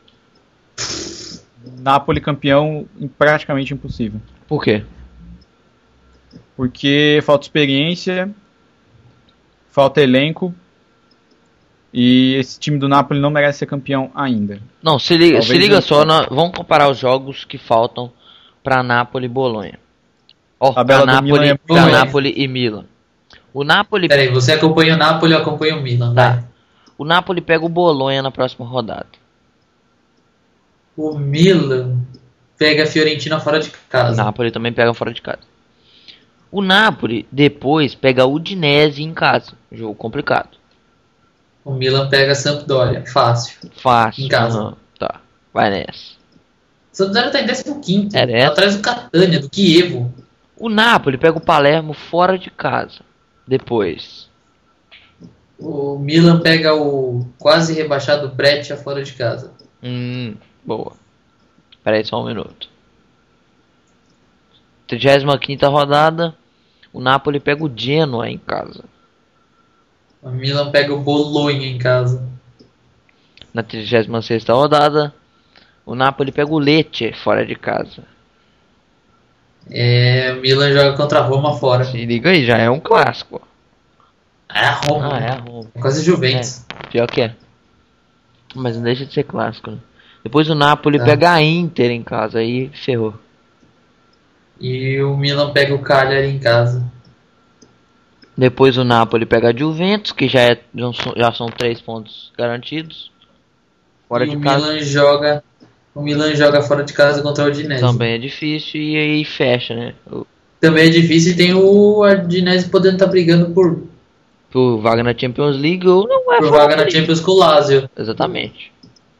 Napoli campeão praticamente impossível. Por quê? Porque falta experiência, falta elenco e esse time do Napoli não merece ser campeão ainda. Não, se liga, Talvez se liga eu- só, nós- vamos comparar os jogos que faltam pra Napoli e Bolonha. Ó, Tabela pra do Milan Napoli, é pra boa. Napoli e Milan. O Napoli, Peraí, você acompanha o Napoli, eu acompanho o Milan, Tá. vai. o Napoli pega o Bolonha na próxima rodada. O Milan pega a Fiorentina fora de O casa. Napoli também pega fora de casa. O Napoli depois pega o Udinese em casa. Jogo complicado. O Milan pega a Sampdoria, fácil. Fácil. Em casa. aham, tá, vai nessa. O Sampdoria tá em décimo quinto, É, né? atrás do Catania, do Kievo. O Napoli pega o Palermo fora de casa. Depois. O Milan pega o quase rebaixado Breccia fora de casa. Hum, boa. Pera aí só um minuto. trigésima quinta rodada. O Napoli pega o Genoa em casa. O Milan pega o Bolonha em casa. Na trigésima sexta rodada. O Napoli pega o Lecce fora de casa. É, o Milan joga contra a Roma fora. Se liga aí, já é um clássico. É a Roma. Ah, né? é a Roma. É quase Juventus. Pior que é. Mas não deixa de ser clássico, né? Depois o Napoli Tá. pega a Inter em casa, aí ferrou. E o Milan pega o Cagliari em casa. Depois o Napoli pega a Juventus, que já, é, já, são, já são três pontos garantidos. Fora e de o casa Milan joga. O Milan joga fora de casa contra o Udinese. também é difícil e aí fecha, né? O, Também é difícil e tem o Udinese podendo estar brigando por, por vaga na Champions League ou não é por fora vaga da na Liga. Champions com o Lazio. Exatamente.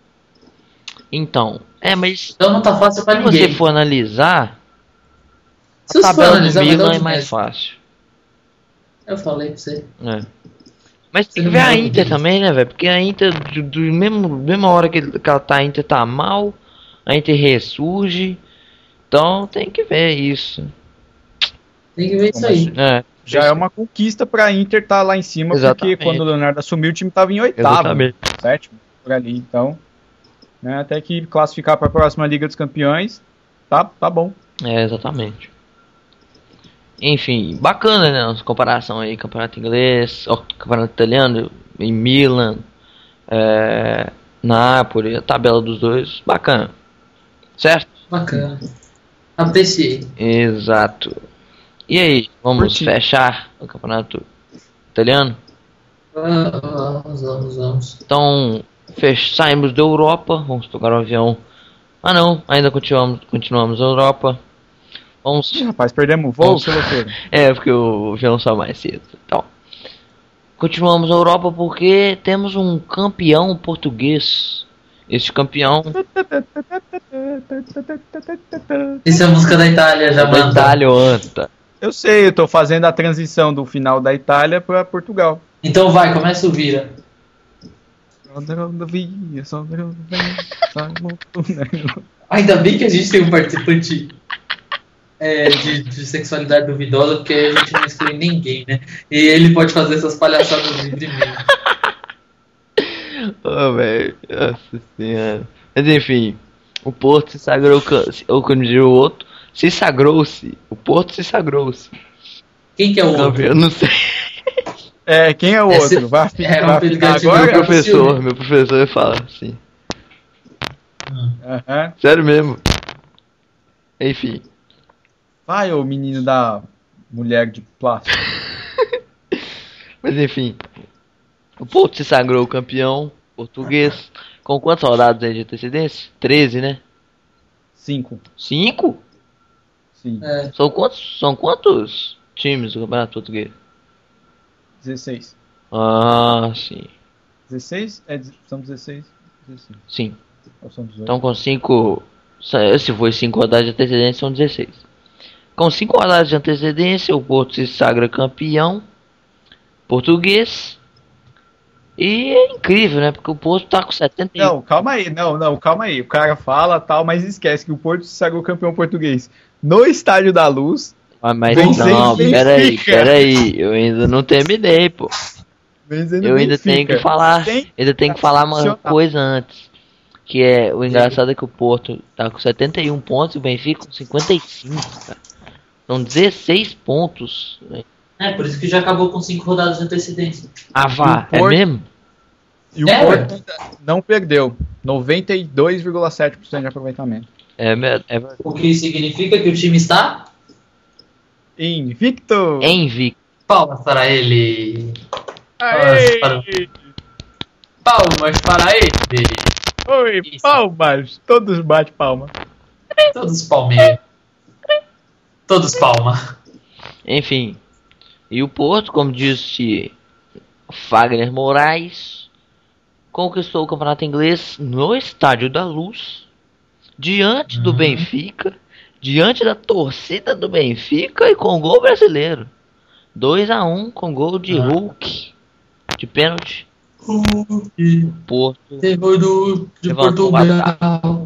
Então, é, mas Então não tá fácil pra se você ninguém. for analisar, Se a você for tabela do analisar, vai dar o Milan é mais Udinese. fácil. Eu falei pra você. É. Mas tem Você que não ver a viu o Inter Udinese? também, né, velho? Porque a Inter, do, do mesmo, mesma hora que, ele- que ela tá, a Inter tá mal, a Inter ressurge. Então tem que ver isso. Tem que ver isso aí. É, Já é uma conquista pra Inter estar lá em cima, Exatamente. porque quando o Leonardo assumiu o time tava em oitavo, exatamente. sétimo, por ali. Então, né, até que classificar para a próxima Liga dos Campeões, tá, tá bom. É, exatamente. Enfim, bacana, né? Essa comparação aí, campeonato inglês, ó, campeonato italiano, em Milan, é, Napoli, a tabela dos dois, bacana. Certo? Bacana. Apreciei. Exato. E aí, vamos Curti. fechar o campeonato italiano? Vamos, vamos, vamos. Então, fech... saímos da Europa, vamos tocar o avião. Ah não, ainda continuamos, continuamos na Europa. Vamos. Ih, rapaz, perdemos o voo, Vamos. seu loucura. É, porque o avião só mais cedo. Então, continuamos a Europa porque temos um campeão português. Este campeão Isso é a música da Itália, já da manda. Itália anta. Eu sei, eu tô fazendo a transição do final da Itália pra Portugal. Então vai, começa o vira. Ainda bem que a gente tem um participante é, de, de sexualidade duvidosa, porque a gente não exclui ninguém, né? E ele pode fazer essas palhaçadas livremente. Oh, velho. Nossa senhora. Mas enfim, o Porto se sagrou, ca- ou como diria o outro, se sagrou-se. O Porto se sagrou-se. Quem que é o outro? Eu não sei. É, quem é o Esse- outro? Vai, afi- é, vai o Pedro afinar Gatilho. Meu agora? Gabriel. professor, meu professor fala assim. Aham. Sério mesmo. Enfim. Vai, ô menino da mulher de plástico. Mas enfim. O Porto se sagrou campeão português. Com quantas rodadas aí de antecedência? treze, né? Cinco. cinco? Sim. É, São quantos, são quantos times do Campeonato Português? dezesseis. Ah, sim. dezesseis? É, deze- são dezesseis? dezesseis. Sim. Ou são dezoito? Então com cinco. Se foi cinco rodadas de antecedência, são dezesseis. Com cinco rodadas de antecedência, o Porto se sagra campeão português. E é incrível, né? Porque o Porto tá com setenta e um. Não, calma aí, não, não, calma aí. O cara fala tal, mas esquece que o Porto se sagrou campeão português no Estádio da Luz. Ah, mas Vencendo não, o Benfica. peraí, peraí. Eu ainda não terminei, pô. Vencendo Eu o ainda Benfica. tenho que falar. Tem- Ainda tenho que falar uma Sensacional. coisa antes. Que é o engraçado é que o Porto tá com setenta e um pontos e o Benfica com cinquenta e cinco, cara. São dezesseis pontos. Né? é, por isso que já acabou com cinco rodadas de antecedência. Ah, vá, E o é Porto- mesmo? E o É, Porto ainda não perdeu. noventa e dois vírgula sete por cento de aproveitamento. É, me- é O que significa que o time está Invicto! é invicto. palmas para ele. Aê! Para- Palmas para ele. Oi, Isso. palmas! Todos bate palma. Todos palmeiras. Todos palma. Enfim. E o Porto, como disse Fagner Moraes, conquistou o campeonato inglês no Estádio da Luz, diante do Uhum. Benfica, diante da torcida do Benfica e com gol brasileiro. dois a um com gol de Ah. Hulk, de pênalti. Hulk, Porto. terror do, de Levantou o Portugal.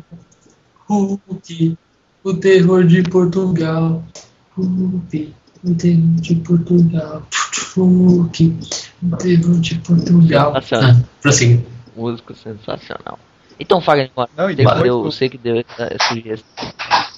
Hulk, o terror de Portugal. Hulk, o terror de Portugal. Hulk, o terror de Portugal. Sensacional. Ah, prossiga. Música sensacional. Então, Fagner Moraes, Não, e você, que depois deu, do- você que deu essa, essa sugestão.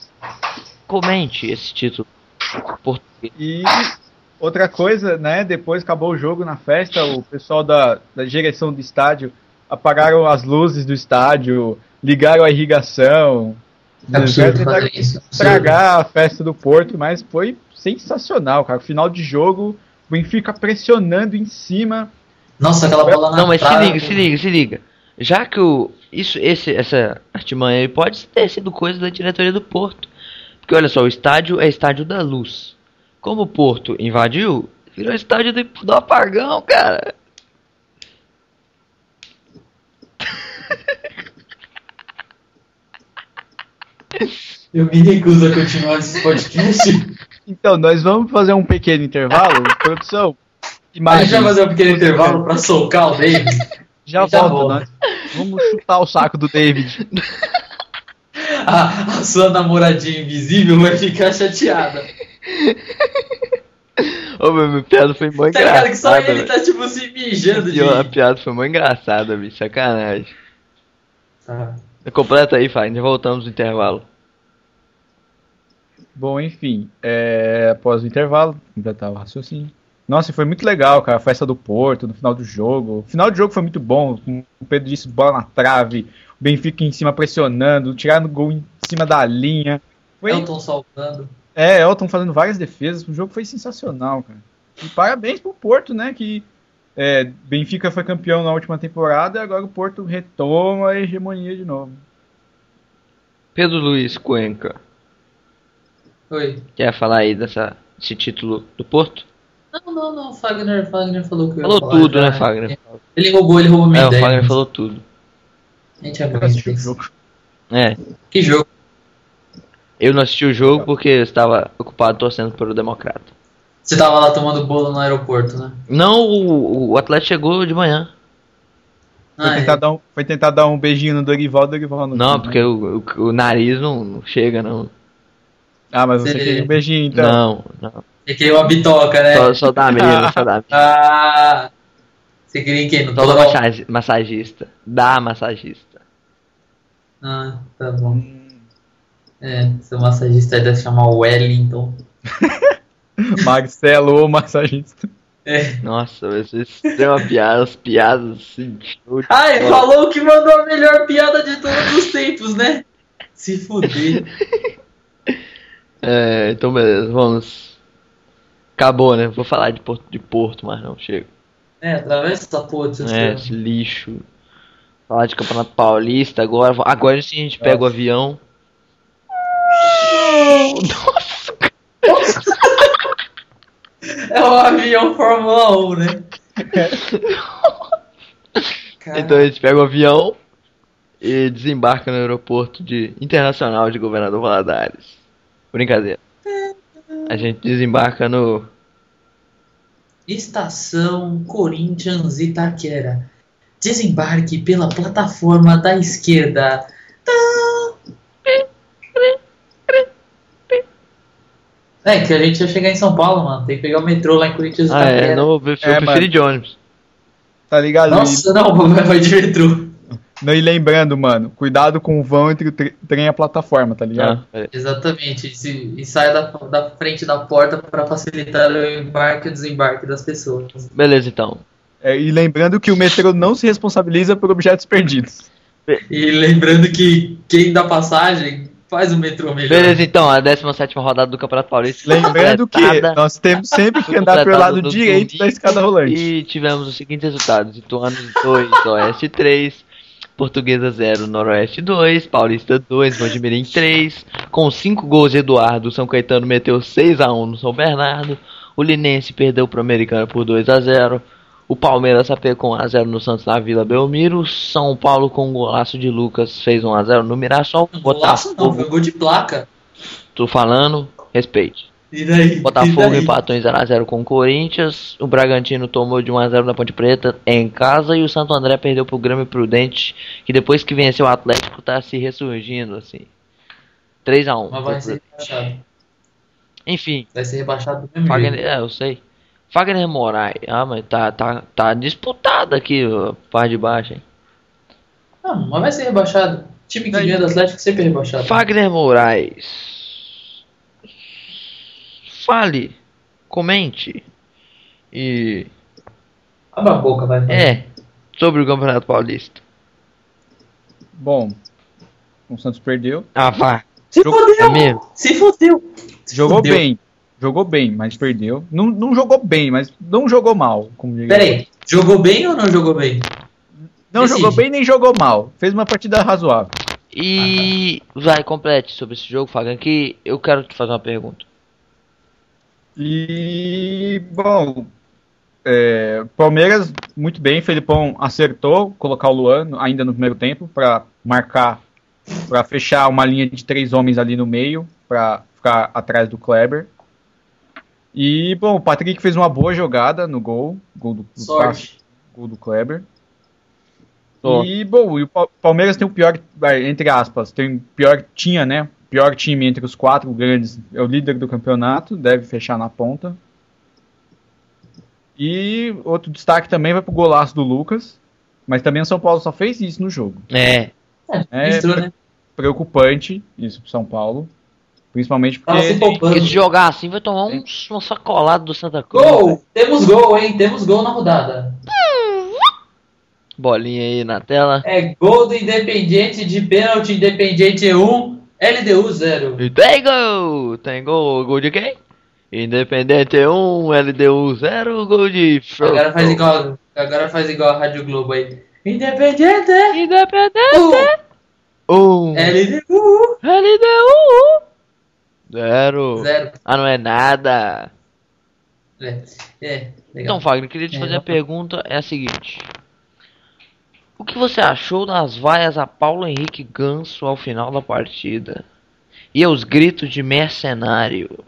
Comente esse título português. E outra coisa, né? Depois acabou o jogo na festa, o pessoal da, da direção do estádio apagaram as luzes do estádio, ligaram a irrigação. É absurdo tentaram fazer isso. Absurdo. estragar a festa do Porto, mas foi sensacional, cara. Final de jogo, o Benfica pressionando em cima. Nossa, aquela bola na Não, mas se trave. liga, se liga, se liga. Já que o isso, esse, essa artimanha aí pode ter sido coisa da diretoria do Porto. Porque olha só, o estádio é estádio da Luz. Como o Porto invadiu, virou estádio do, do apagão, cara. Eu me recuso a continuar esse podcast. Então, nós vamos fazer um pequeno intervalo. Produção, A gente imagem. vai fazer um pequeno intervalo pra socar o David. Já Já volto, volto. nós vamos chutar o saco do David. A, a sua namoradinha invisível vai ficar chateada. Ô, meu, minha piada foi muito Tá ligado que só engraçada. ele tá tipo se mijando de. velho. A piada foi muito engraçada, bicho. Sacanagem. Tá. Completa aí, Fagner. Voltamos no intervalo. Bom, enfim, é, após o intervalo, completar o raciocínio. Nossa, foi muito legal, cara, a festa do Porto, no final do jogo. O final do jogo foi muito bom, como o Pedro disse, bola na trave, o Benfica em cima pressionando, tiraram o gol em cima da linha. Foi, Elton saltando. é, Elton fazendo várias defesas, o jogo foi sensacional, cara. E parabéns pro Porto, né, que é, Benfica foi campeão na última temporada e agora o Porto retoma a hegemonia de novo. Pedro Luiz Cuenca. Oi. Quer falar aí dessa, desse título do Porto? Não, não, não. Fagner, Fagner falou que eu ia Falou falar tudo, já. né, Fagner? Ele roubou, ele roubou minha É, o ideia. Fagner mas falou tudo. A gente é Eu muito assisti o isso. jogo. É. Que jogo. Eu não assisti o jogo porque eu estava ocupado torcendo pelo Democrata. Você tava lá tomando bolo no aeroporto, né? Não, o, o Atlético chegou de manhã. Foi, Ah, tentar é. dar um, foi tentar dar um beijinho no Dorival, Dorival não Não, quis, porque né? o, o, o nariz não, não chega, não. Ah, mas você Você- queria um beijinho, então. Não, não. Você queria uma bitoca, né? Só, só dá mesmo, só dá mesmo. Ah, você queria em quem? No Só do toró? massagi- massagista. Da massagista. Ah, tá bom. É, seu massagista aí deve chamar Wellington. Marcelo, o massagista. É. Nossa, vocês têm uma piada, as piadas assim. show de Ai, bola. falou que mandou a melhor piada de todos os tempos, né? Se fuder. É, então beleza, vamos. Acabou, né? Vou falar de Porto, de Porto, mas não, chega. É, atravessa essa porra desse É, esse lixo. Falar de Campeonato Paulista agora. Agora sim a gente pega o avião. Nossa, É o avião Fórmula um, né? Cara, então a gente pega o avião e desembarca no aeroporto de Internacional de Governador Valadares. Brincadeira. A gente desembarca no. Estação Corinthians Itaquera. Desembarque pela plataforma da esquerda. É, que a gente ia chegar em São Paulo, mano. Tem que pegar o metrô lá em Corinthians Ah, Itaquera. é, não, eu prefiro, É, eu prefiro mano. de ônibus. Tá ligado? Nossa, não, vai de metrô. Não, e lembrando, mano, cuidado com o vão entre o tre- trem e a plataforma, tá ligado? Ah, é. Exatamente. E, se, e sai da, da frente da porta para facilitar o embarque e o desembarque das pessoas. Beleza, então. É, e lembrando que o metrô não se responsabiliza por objetos perdidos. E lembrando que quem dá passagem faz o metrô melhor. Beleza, então, a décima sétima rodada do Campeonato Paulista. Lembrando que completada. nós temos sempre que andar pelo lado direito da escada rolante. E tivemos os seguintes resultados: Ituanos dois, Oeste três, Portuguesa zero, Noroeste dois, Paulista dois, Mojimirim três. Com cinco gols de Eduardo, o São Caetano meteu seis a um no São Bernardo. O Linense perdeu para o Americano por dois a zero. O Palmeiras sapecou um a zero no Santos na Vila Belmiro. São Paulo com um golaço de Lucas fez um a zero no Mirassol. Golaço não, foi Botafogo, gol de placa. tô falando, respeite. E daí? Botafogo E daí? empatou em zero a zero com o Corinthians. O Bragantino tomou de um a zero na Ponte Preta em casa. E o Santo André perdeu pro Grêmio Prudente, que depois que venceu o Atlético tá se ressurgindo assim. três a um. Mas vai ser rebaixado. Enfim, Vai ser rebaixado do mesmo Fagner, jeito. é, eu sei. Fagner Moraes. Ah, mas tá, tá, tá disputado aqui a parte de baixo, hein? Não, mas vai ser rebaixado. Time que ganha do Atlético sempre é rebaixado. Fagner Moraes. Fale, comente e Abra a boca, vai. é sobre o Campeonato Paulista. Bom, o Santos perdeu. Ah, vá. Se Jogo- fodeu! É mesmo? Se fodeu! Jogou Fudeu. bem. Jogou bem, mas perdeu. Não, não jogou bem, mas não jogou mal. Como diria. Pera aí, jogou bem ou não jogou bem? Não decide. jogou bem nem jogou mal. Fez uma partida razoável. E vai, complete sobre esse jogo, Fagner, que eu quero te fazer uma pergunta. E, bom, é, Palmeiras, muito bem. Felipão acertou colocar o Luan ainda no primeiro tempo para marcar, para fechar uma linha de três homens ali no meio, para ficar atrás do Kleber. E, bom, o Patrick fez uma boa jogada no gol, gol do, do passe, Sorte. gol do Kleber. Sorte. E, bom, e o Pa- Palmeiras tem o pior, vai, entre aspas, tem o pior, tinha, né? Pior time entre os quatro grandes, é o líder do campeonato, deve fechar na ponta. E outro destaque também vai pro golaço do Lucas, mas também o São Paulo só fez isso no jogo. É, É Misturou, né? preocupante isso pro São Paulo, principalmente Tava se porque poupando. porque se jogar assim vai tomar um, uma sacolada do Santa Cruz. Gol! Temos gol, hein? Temos gol na rodada. Bolinha aí na tela. É gol do Independiente de pênalti, Independiente um, L D U zero. E tem gol! Tem gol. Gol de quem? Independente um, L D U zero, gol de... Agora faz igual, agora faz igual a Rádio Globo aí. Independiente Independente um, um, L D U L D U zero. zero. Ah, não é nada. É, é legal. Então, Fagner, queria te É, fazer a eu- pergunta, é a seguinte. O que você achou das vaias a Paulo Henrique Ganso ao final da partida? E aos gritos de mercenário?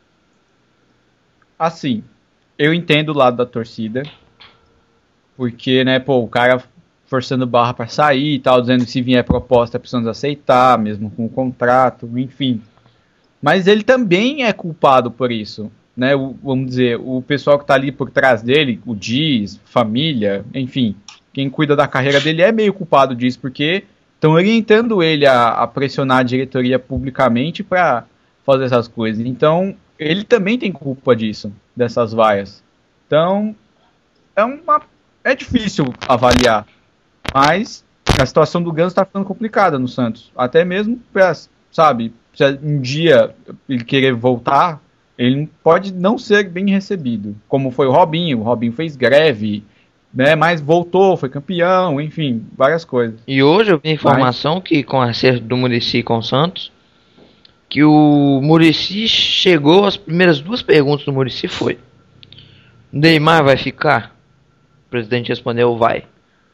Assim, eu entendo o lado da torcida, porque, né, pô, o cara forçando barra pra sair e tal, dizendo que se vier proposta precisamos aceitar, mesmo com o contrato, enfim. Mas ele também é culpado por isso, né, o, vamos dizer, o pessoal que tá ali por trás dele, o Diz, família, enfim, quem cuida da carreira dele é meio culpado disso, porque estão orientando ele a, a pressionar a diretoria publicamente pra fazer essas coisas. Então, ele também tem culpa disso, dessas vaias. Então, é uma é difícil avaliar, mas a situação do Ganso está ficando complicada no Santos. Até mesmo, pra, sabe, se um dia ele querer voltar, ele pode não ser bem recebido, como foi o Robinho. O Robinho fez greve, né, mas voltou, foi campeão, enfim, várias coisas. E hoje eu vi a informação que com o acerto do Muricy com o Santos, que o Muricy chegou, as primeiras duas perguntas do Muricy foi: Neymar vai ficar? O presidente respondeu: vai.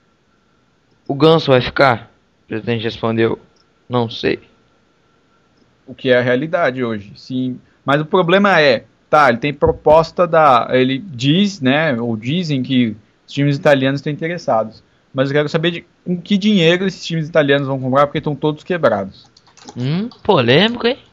O Ganso vai ficar? O presidente respondeu: não sei. O que é a realidade hoje, sim. Mas o problema é, tá, ele tem proposta da... Ele diz, né, ou dizem que os times italianos estão interessados. Mas eu quero saber de com que dinheiro esses times italianos vão comprar, porque estão todos quebrados. Hum, polêmico, hein?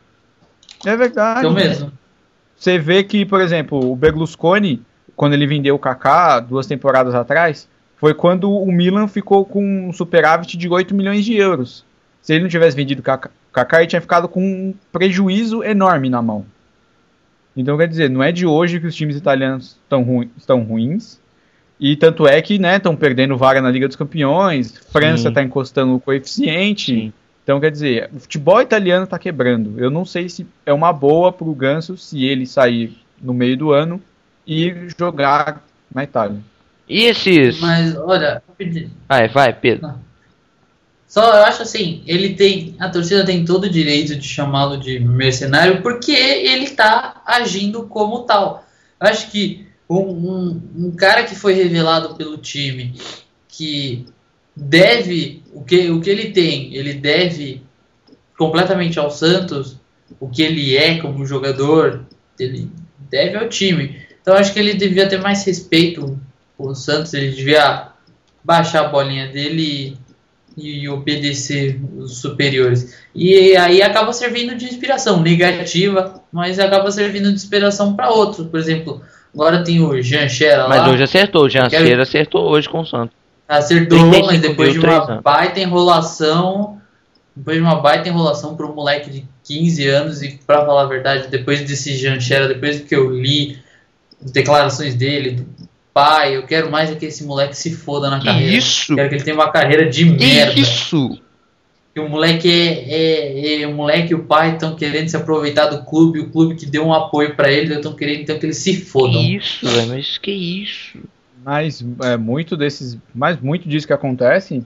É verdade. Eu mesmo. Você vê que, por exemplo, o Berlusconi, quando ele vendeu o Kaká duas temporadas atrás, foi quando o Milan ficou com um superávit de oito milhões de euros. Se ele não tivesse vendido o Kaká, ele tinha ficado com um prejuízo enorme na mão. Então, quer dizer, não é de hoje que os times italianos estão, ru- estão ruins. E tanto é que estão, né, perdendo vaga na Liga dos Campeões, França está encostando o coeficiente. Sim. Então, quer dizer, o futebol italiano está quebrando. Eu não sei se é uma boa para o Ganso se ele sair no meio do ano e jogar na Itália. E esses... Mas, olha, rapidinho. Vai, vai, Pedro. Só eu acho assim, ele tem, a torcida tem todo o direito de chamá-lo de mercenário porque ele tá agindo como tal. Eu acho que um, um, um cara que foi revelado pelo time, que deve, o que, o que ele tem, ele deve completamente ao Santos, o que ele é como jogador, ele deve ao time. Então eu acho que ele devia ter mais respeito por Santos, ele devia baixar a bolinha dele e, e obedecer os superiores. E aí acaba servindo de inspiração negativa, mas acaba servindo de inspiração para outros. Por exemplo, agora tem o Jean Xera lá. Mas hoje acertou, o Jean quero- Xera acertou hoje com o Santos. Acertou, trinta e mas cinco depois de mil, três uma anos. baita enrolação, depois de uma baita enrolação para um moleque de quinze anos, e para falar a verdade, depois desse Jean Xera, depois do que eu li, as declaraçõs dele, do pai, eu quero mais é que esse moleque se foda na Que carreira. isso? Quero que ele tenha uma carreira de Que merda. isso? Que o moleque é, é, é o moleque e o pai estão querendo se aproveitar do clube, o clube que deu um apoio para ele, estão querendo então que eles se fodam. Que isso, velho? Mas que isso? Mas é, muito desses, mas muito disso que acontece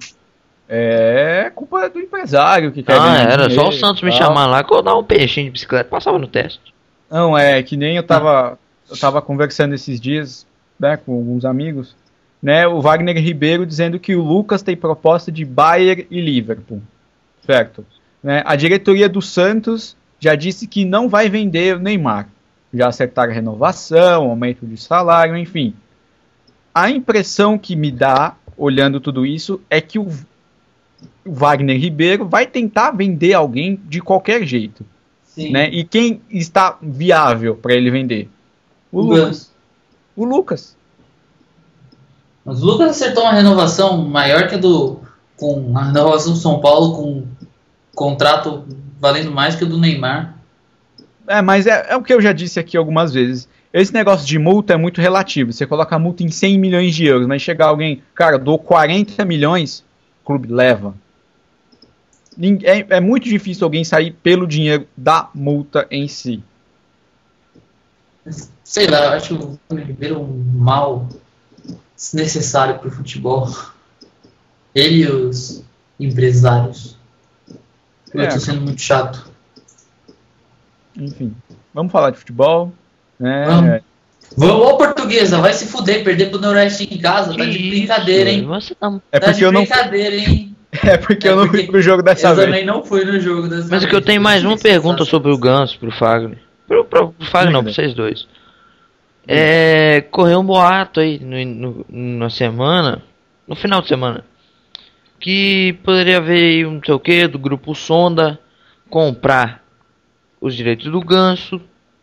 é culpa do empresário que quer Ah, ganhar era só dinheiro o Santos e me tal. chamar lá que eu dar um peixinho de bicicleta, passava no teste. Não, é que nem eu tava, eu tava conversando esses dias, né, com alguns amigos, né, o Wagner Ribeiro dizendo que o Lucas tem proposta de Bayern e Liverpool, certo? Né, a diretoria do Santos já disse que não vai vender o Neymar, já acertaram a renovação, aumento de salário, enfim. A impressão que me dá, olhando tudo isso, é que o o Wagner Ribeiro vai tentar vender alguém de qualquer jeito. Sim. Né? E quem está viável para ele vender? O, O Lucas. Ganso. O Lucas. Mas o Lucas acertou uma renovação maior que a do. Com a renovação do São Paulo, com contrato valendo mais que o do Neymar. É, mas é, é o que eu já disse aqui algumas vezes. Esse negócio de multa é muito relativo. Você coloca a multa em cem milhões de euros, mas chegar alguém, cara, dou quarenta milhões, o clube leva. Ninguém- É, é muito difícil alguém sair pelo dinheiro da multa em si. Sei lá, eu acho o Wagner Ribeiro um mal desnecessário pro futebol. Ele e os empresários. Eu É. tô sendo muito chato. Enfim, vamos falar de futebol. Né? Vamos. É, Vamos, ô Portuguesa, vai se fuder, perder pro Noroeste em casa, tá de Que brincadeira, isso, hein? Você tá... É Tá porque de eu não, brincadeira, hein? é porque É eu não porque fui pro jogo dessa Eu vez. também não fui no jogo dessa Mas é vez. que eu tenho mais uma pergunta sobre o Ganso pro Fagner. Pro, pro, pro Fagner não, Diga. pra vocês dois. É, correu um boato aí no, no, na semana, no final de semana, que poderia haver um não sei o que do grupo Sonda comprar os direitos do Ganso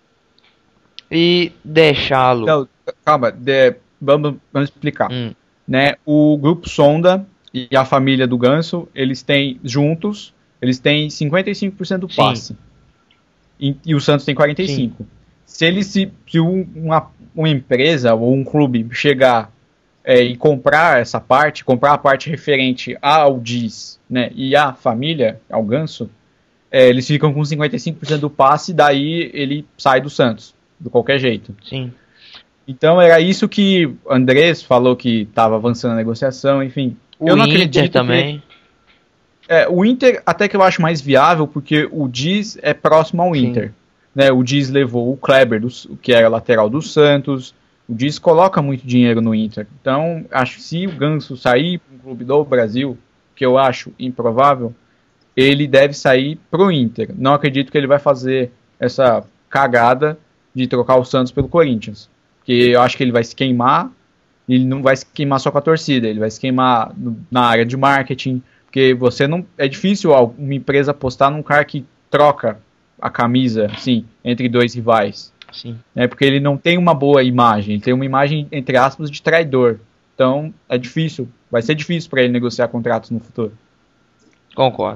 e deixá-lo. Então, calma, de- vamos, vamos explicar. Hum, Né? O grupo Sonda e a família do Ganso, eles têm juntos, eles têm cinquenta e cinco por cento do Sim. passe. E, e o Santos tem quarenta e cinco por cento. Se ele se, se um- uma, uma empresa ou um clube chegar é, e comprar essa parte, comprar a parte referente ao Diz, né, e à família, ao Ganso, é, eles ficam com cinquenta e cinco por cento do passe, daí ele sai do Santos, de qualquer jeito. sim. Então era isso que o Andrés falou que estava avançando a negociação, enfim. O eu não Inter acredito que- também. É, o Inter até que eu acho mais viável, porque o Diz é próximo ao Sim. Inter. Né? O Diz levou o Kleber, do, que era lateral do Santos. O Diz coloca muito dinheiro no Inter. Então, acho que se o Ganso sair para um clube do Brasil, que eu acho improvável, ele deve sair pro Inter. Não acredito que ele vai fazer essa cagada de trocar o Santos pelo Corinthians. Porque eu acho que ele vai se queimar, e ele não vai se queimar só com a torcida, ele vai se queimar no- na área de marketing, porque você não, é difícil ó, uma empresa apostar num cara que troca a camisa, assim, entre dois rivais, Sim. né, porque ele não tem uma boa imagem, ele tem uma imagem, entre aspas, de traidor, então é difícil, vai ser difícil para ele negociar contratos no futuro. Concordo.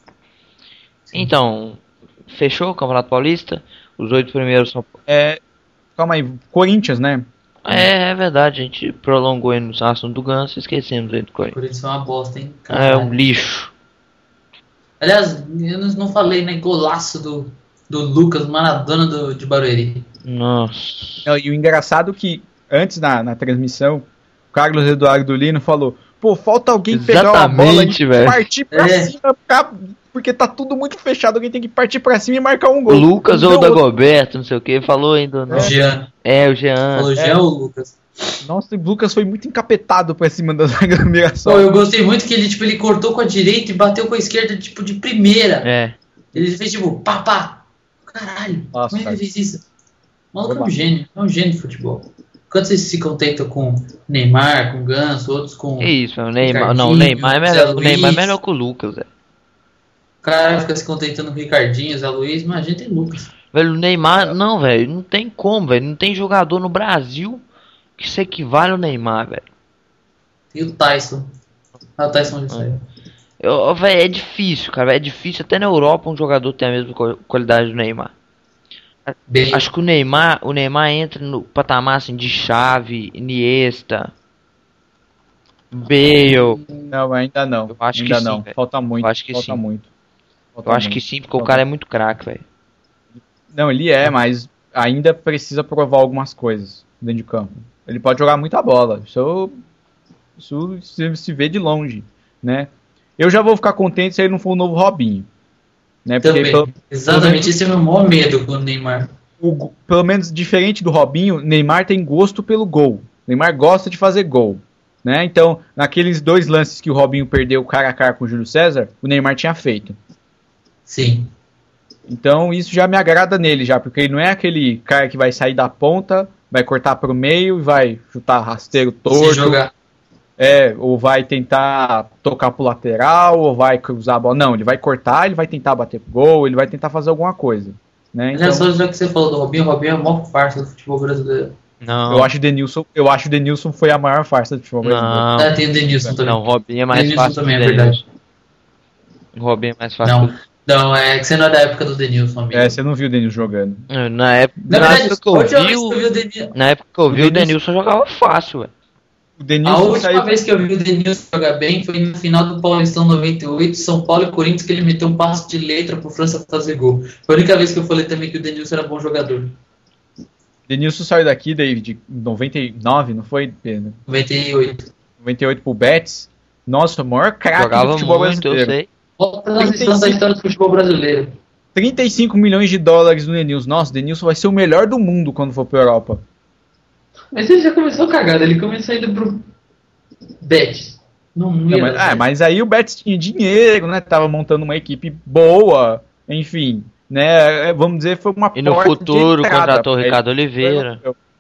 Então, fechou o Campeonato Paulista? Os oito primeiros são. É, calma aí, Corinthians, né? É, é verdade, a gente prolongou aí no assunto do Ganso e esquecemos aí do O Corinthians. Corinthians é uma bosta, hein? É Caralho. um lixo. Aliás, eu não não falei, né? Golaço do, do Lucas Maradona do, de Barueri. Nossa. Não, e o engraçado é que, antes na, na transmissão, o Carlos Eduardo Lino falou, pô, falta alguém pegar uma bola Exatamente, e velho. partir pra É. cima, ficar- porque tá tudo muito fechado, alguém tem que partir pra cima e marcar um O gol. Lucas Não ou o deu outro. Dagoberto, não sei o que, falou ainda. Não. O Jean. É, o Jean. Falou Jean ou Lucas? Nossa, o Lucas foi muito encapetado pra cima da zaga do Pô, Mirassol. eu gostei muito que ele, tipo, ele cortou com a direita e bateu com a esquerda, tipo, de primeira. É. Ele fez, tipo, pá, pá. Caralho, Nossa, como é que cara. ele fez isso? O maluco é um Normal. gênio, é um gênio de futebol. Quando vocês se contentam com Neymar, com Ganso, outros com... Que isso, o Neymar. Ricardinho, Não, o Neymar é Zé melhor, o Luiz. Neymar é melhor que o Lucas, velho. O cara fica se contentando com o Ricardinho, Zé Luiz, mas a gente tem Lucas. Velho, o Neymar, não, velho, não tem como, velho. Não tem jogador no Brasil que se equivale ao Neymar, velho. E o Tyson. Ah, o Tyson já saiu. Eu- Velho, é difícil, cara. É difícil até na Europa um jogador ter a mesma co- qualidade do Neymar. Bem, Acho que o Neymar, o Neymar entra no patamar assim de Xavi, Iniesta, Bale. Não, ainda não. Eu acho ainda que sim, não. velho. Falta muito. Eu acho que falta sim. muito. Falta Eu acho que muito. sim, porque o cara é muito craque, velho. Não, ele é, mas ainda precisa provar algumas coisas dentro de campo. Ele pode jogar muita bola. Isso, isso se, se vê de longe, né? Eu já vou ficar contente se ele não for o novo Robinho. Né? Porque também. pelo, Exatamente, esse é o meu maior medo com o Neymar. o- pelo menos diferente do Robinho, Neymar tem gosto pelo gol. Neymar gosta de fazer gol. Né? Então, naqueles dois lances que o Robinho perdeu cara a cara com o Júlio César, o Neymar tinha feito. Sim. Então isso já me agrada nele já, porque ele não é aquele cara que vai sair da ponta, vai cortar pro meio e vai chutar rasteiro Se torto, jogar. é, ou vai tentar tocar pro lateral, ou vai cruzar a bola. Não, ele vai cortar, ele vai tentar bater pro gol, ele vai tentar fazer alguma coisa. Né? Então, Aliás, já que você falou do Robinho, o Robinho é a maior farsa do futebol brasileiro. Não, eu acho o Denilson, eu acho o Denilson foi a maior farsa do futebol brasileiro. não, Ah, tem o Denilson também. não, o Robinho é mais Denilson fácil. também, que é o verdade. Denilson. O Robinho é mais fácil. Não, não, é que você não é da época do Denilson, amigo. É, você não viu o Denilson jogando. que- Na época, Na na verdade, época que eu a última vi, vez que eu o- vi o Denilson... na época que eu vi, O o Denilson- Denilson jogava fácil, velho. O A Denilson última saiu. vez que eu vi o Denilson jogar bem foi no final do Paulistão noventa e oito, São Paulo e Corinthians, que ele meteu um passo de letra pro França fazer gol. Foi a única vez que eu falei também que o Denilson era bom jogador. Denilson saiu daqui, David, em noventa e nove, não foi, Pedro? noventa e oito. noventa e oito pro Betis. Nossa, o maior craque do Jogava futebol muito, eu brasileiro. sei. Volta na transição da história do futebol brasileiro. trinta e cinco milhões de dólares no Denilson. Nossa, o Denilson vai ser o melhor do mundo quando for pra Europa. Mas ele já começou cagado, ele começou indo pro Betis. Não, não ia Não, mas, dar ah, certo. mas aí o Betis tinha dinheiro, né? Tava montando uma equipe boa, enfim, né? Vamos dizer, foi uma E no porta de futuro entrada contratou o pra Ricardo ele. Oliveira.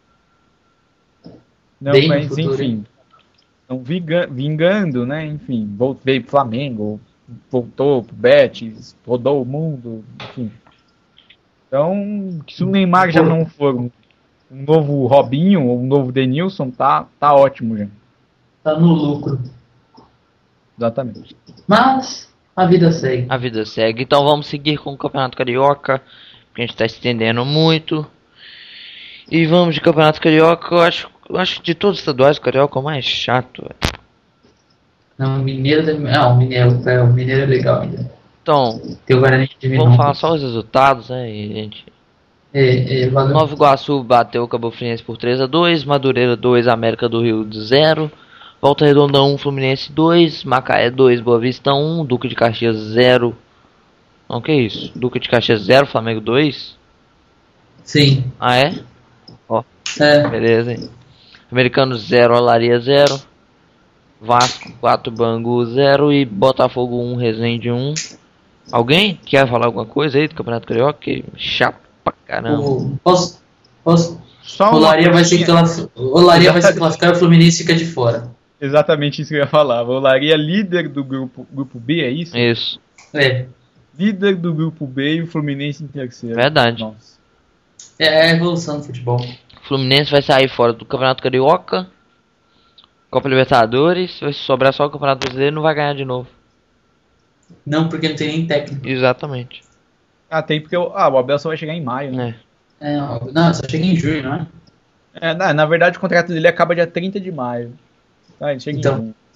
Não, Bem no mas futuro, enfim. Então, vinga- vingando, né? Enfim, vol- veio pro Flamengo, voltou pro Betis, rodou o mundo, enfim. Então, se o Neymar já não for um, um novo Robinho ou um novo Denilson, tá, tá ótimo já. Tá no lucro. Exatamente. Mas a vida segue. A vida segue. Então vamos seguir com o Campeonato Carioca, que a gente tá estendendo muito. E vamos de Campeonato Carioca. Eu acho, eu acho que de todos os estaduais, o Carioca é o mais chato, velho. Não, o Mineiro. Não, o Mineiro, é, o Mineiro é legal ainda. Então, Tem o Guarani de vamos Divinópolis. falar só os resultados, né, e, gente? É, é, valeu. Nova Iguaçu bateu o Cabo Friense por três a dois, Madureira dois, América do Rio zero, Volta Redonda um, Fluminense dois, Macaé dois, Boa Vista um, Duque de Caxias zero. Não, que isso? Duque de Caxias zero, Flamengo dois? Sim. Ah, é? É. Beleza, hein? Americano zero, Olaria zero, Vasco quatro, Bangu zero e Botafogo um, Resende um. Alguém quer falar alguma coisa aí do Campeonato Carioca? Que chato pra caramba. O, posso, posso, Só o uma Olaria vai se coisinha. classificar, o Olaria vai se Exatamente. classificar e o Fluminense fica de fora. Exatamente isso que eu ia falar. O Olaria é líder do grupo, grupo B, é isso? Isso, É. Líder do grupo B e o Fluminense em terceiro. verdade. Nossa. É a evolução do futebol. Fluminense vai sair fora do Campeonato Carioca, Copa Libertadores, vai sobrar só o Campeonato Brasileiro e não vai ganhar de novo. Não, porque não tem nem técnico. Exatamente. Ah, tem porque o, ah, o Abel só vai chegar em maio, né? É. É, não, não, só chega em junho, não é? É, na, na verdade, o contrato dele acaba dia trinta de maio. Tá, ele chega Então. em junho.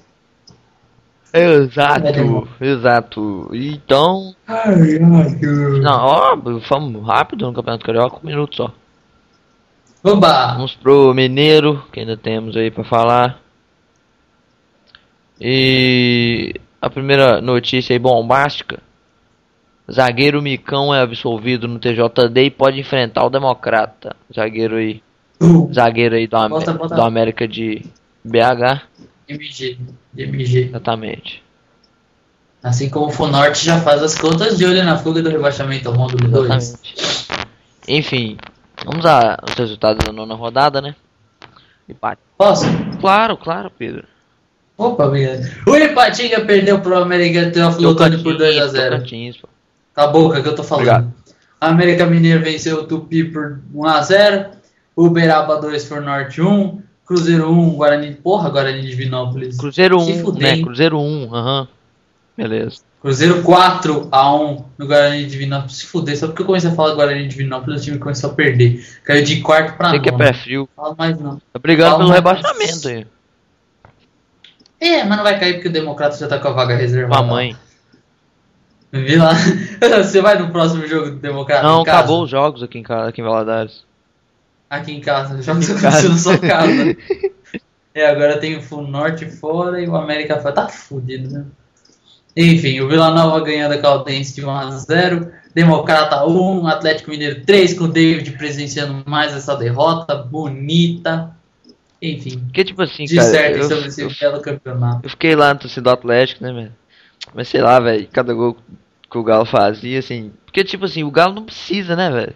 Exato, exato. Então, não, ó, vamos rápido no Campeonato Carioca, um minuto só. Oba! Vamos pro Mineiro, que ainda temos aí pra falar. E a primeira notícia aí bombástica: zagueiro Micão é absolvido no T J D e pode enfrentar o Democrata. Zagueiro aí, Uh, zagueiro aí do, Am- Bota, bota. do América de B H, M G. M G. exatamente. Assim como o Funorte já faz as contas de olho na fuga do rebaixamento ao módulo dois. Exatamente. Enfim, vamos aos resultados da nona rodada, né? Empate. Posso? Claro, claro, Pedro. Opa, obrigado. O Ipatinga perdeu pro América Teófilo Otoni por dois a zero. Tocantins, pô. Cala a boca que eu tô falando. Obrigado. América Mineiro venceu o Tupi por um a zero. Uberaba dois, Fornorte um. Cruzeiro um, Guarani. Porra, Guarani de Divinópolis. Cruzeiro Se um, fuder, né? hein? Cruzeiro um, aham. Beleza. Cruzeiro quatro a um no Guarani de Divinópolis. Se fuder, só porque eu comecei a falar Guarani de Divinópolis, o time começou a perder. Caiu de quarto pra Você que é nono. pré-frio. Fala mais não. Tá brigando Fala pelo mais. rebaixamento aí. É, mas não vai cair porque o Democrata já tá com a vaga Com reservada. a mãe. Vi lá. Você vai no próximo jogo do Democrata? Não, em casa? acabou os jogos aqui em, casa, aqui em Valadares. Aqui em casa. Os jogos Em acontecendo na sua casa. casa. É, agora tem o Full Norte fora e o América fora. Tá fudido, né? Enfim, o Vila Nova ganhando a Caldense de um a zero. Democrata um, Atlético Mineiro três, com o David presenciando mais essa derrota bonita. Enfim, Porque, tipo assim, cara, dissertem eu, sobre esse eu, belo campeonato. eu fiquei lá no torcida do Atlético, né, velho? Mas sei lá, velho, cada gol que o Galo fazia, assim... Porque, tipo assim, o Galo não precisa, né, velho?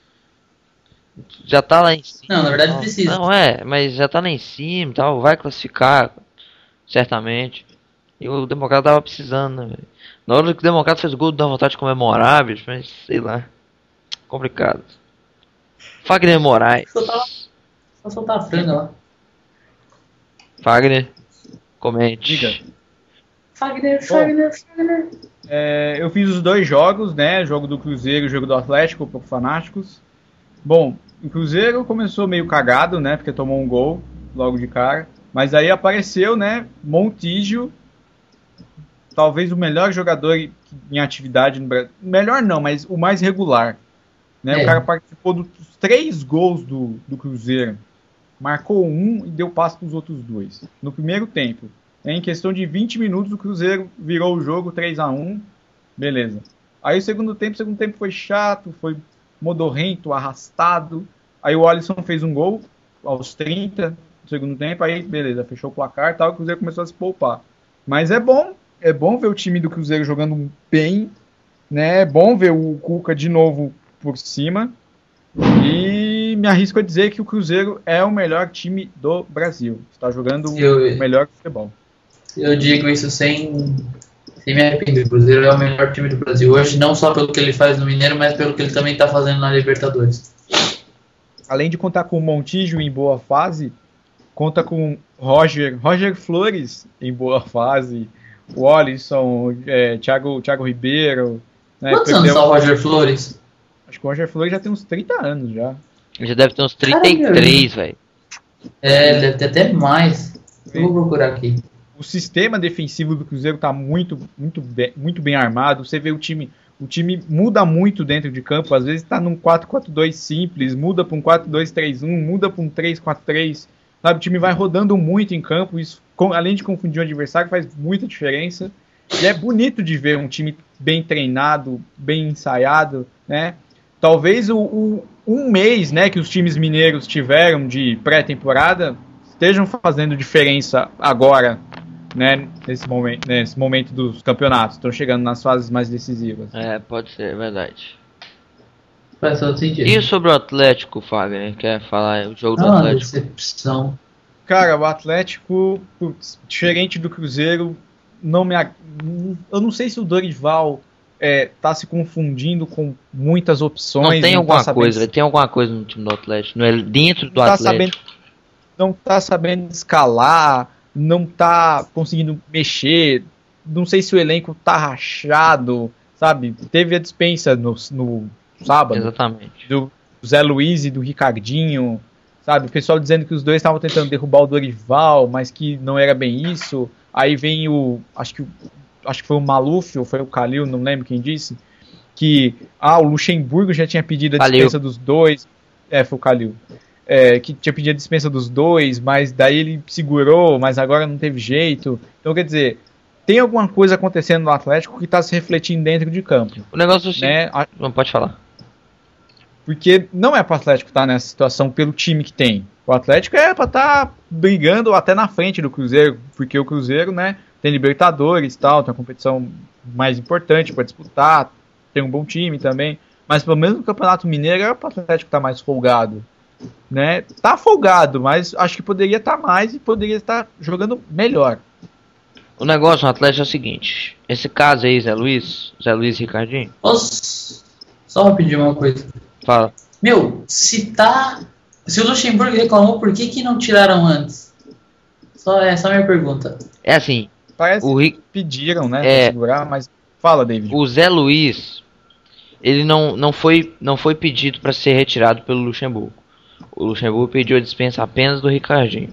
Já tá lá em cima. Não, na verdade tal. precisa. Não, é, mas já tá lá em cima e tal, vai classificar, certamente. E o Democrata tava precisando, né, velho? Na hora que o Democrata fez o gol, dá vontade de comemorar, bicho, mas sei lá. Complicado. Fagner Moraes. Só, tava, só soltar a franga lá. Fagner, comente. Diga. Fagner, Fagner, Fagner. É, eu fiz os dois jogos, né? Jogo do Cruzeiro e jogo do Atlético para Fanáticos. Bom, o Cruzeiro começou meio cagado, né? Porque tomou um gol logo de cara. Mas aí apareceu, né? Montijo, talvez o melhor jogador em atividade no Brasil. Melhor não, mas o mais regular. Né? É. O cara participou dos três gols do, do Cruzeiro. Marcou um e deu passe para os outros dois. No primeiro tempo. Em questão de vinte minutos, o Cruzeiro virou o jogo três a um. Beleza. Aí o segundo tempo, o segundo tempo foi chato, foi modorrento, arrastado. Aí o Alisson fez um gol. aos trinta do segundo tempo, aí beleza, fechou o placar e tal, o Cruzeiro começou a se poupar. Mas é bom, é bom ver o time do Cruzeiro jogando bem, né? É bom ver o Cuca de novo por cima. E me arrisco a dizer que o Cruzeiro é o melhor time do Brasil. Está jogando Eu- o melhor futebol. Eu digo isso sem, sem me arrepender. O Cruzeiro é o melhor time do Brasil hoje, não só pelo que ele faz no Mineiro, mas pelo que ele também está fazendo na Libertadores. Além de contar com o Montijo em boa fase, conta com Roger, Roger Flores em boa fase, o Alisson, é, Thiago, Thiago Ribeiro. Né, Quantos anos perdeu- está o Roger Flores? Acho que o Roger Flores já tem uns trinta anos já. Já deve ter uns trinta e três, velho. É, ele deve ter até mais. Eu vou procurar aqui. O sistema defensivo do Cruzeiro está muito, muito, bem, muito bem armado. Você vê o time, o time muda muito dentro de campo. Às vezes está num quatro quatro dois simples, muda para um quatro dois três um, muda para um três quatro três. Sabe, o time vai rodando muito em campo. Isso, com, além de confundir o adversário, faz muita diferença. E é bonito de ver um time bem treinado, bem ensaiado, né? Talvez o, o um mês, né, que os times mineiros tiveram de pré-temporada estejam fazendo diferença agora, né, nesse momento, nesse momento dos campeonatos. Estão chegando nas fases mais decisivas. É, pode ser, é verdade. Faz todo sentido. E sobre o Atlético, Fagner? Quer falar o jogo do Ah, Atlético? decepção. Cara, o Atlético, putz, diferente do Cruzeiro, não me, ag- eu não sei se o Dorival é, tá se confundindo com muitas opções. Não tem tá alguma sabendo coisa, tem alguma coisa no time do Atlético, não é dentro do não tá Atlético. sabendo, não tá sabendo escalar, não tá conseguindo mexer, não sei se o elenco tá rachado, sabe? Teve a dispensa no, no sábado Exatamente. do Zé Luiz e do Ricardinho, sabe? O pessoal dizendo que os dois estavam tentando derrubar o Dorival, mas que não era bem isso. Aí vem o, acho que, o- acho que foi o Maluf ou foi o Calil, não lembro quem disse, que ah, o Luxemburgo já tinha pedido a Calil. dispensa dos dois. É, foi o Calil. É, que tinha pedido a dispensa dos dois, mas daí ele segurou, mas agora não teve jeito. Então, quer dizer, tem alguma coisa acontecendo no Atlético que está se refletindo dentro de campo, O negócio é o seguinte, né? A- não pode falar. Porque não é para o Atlético estar nessa situação pelo time que tem. O Atlético é para estar brigando até na frente do Cruzeiro, porque o Cruzeiro, né, tem Libertadores e tal, tem uma competição mais importante para disputar, tem um bom time também. Mas pelo menos no Campeonato Mineiro é para o Atlético estar mais folgado, né? Tá folgado, mas acho que poderia estar mais e poderia estar jogando melhor. O negócio no Atlético é o seguinte, esse caso aí, Zé Luiz, Zé Luiz e Ricardinho, Posso só pedir uma coisa? fala. Meu, se tá. Se o Luxemburgo reclamou, por que, que não tiraram antes? Só essa é a minha pergunta. É assim, Parece o, que Ri- pediram, né, É. pra segurar, mas fala, David. o Zé Luiz, ele não, não, foi, não foi pedido para ser retirado pelo Luxemburgo. O Luxemburgo pediu a dispensa apenas do Ricardinho.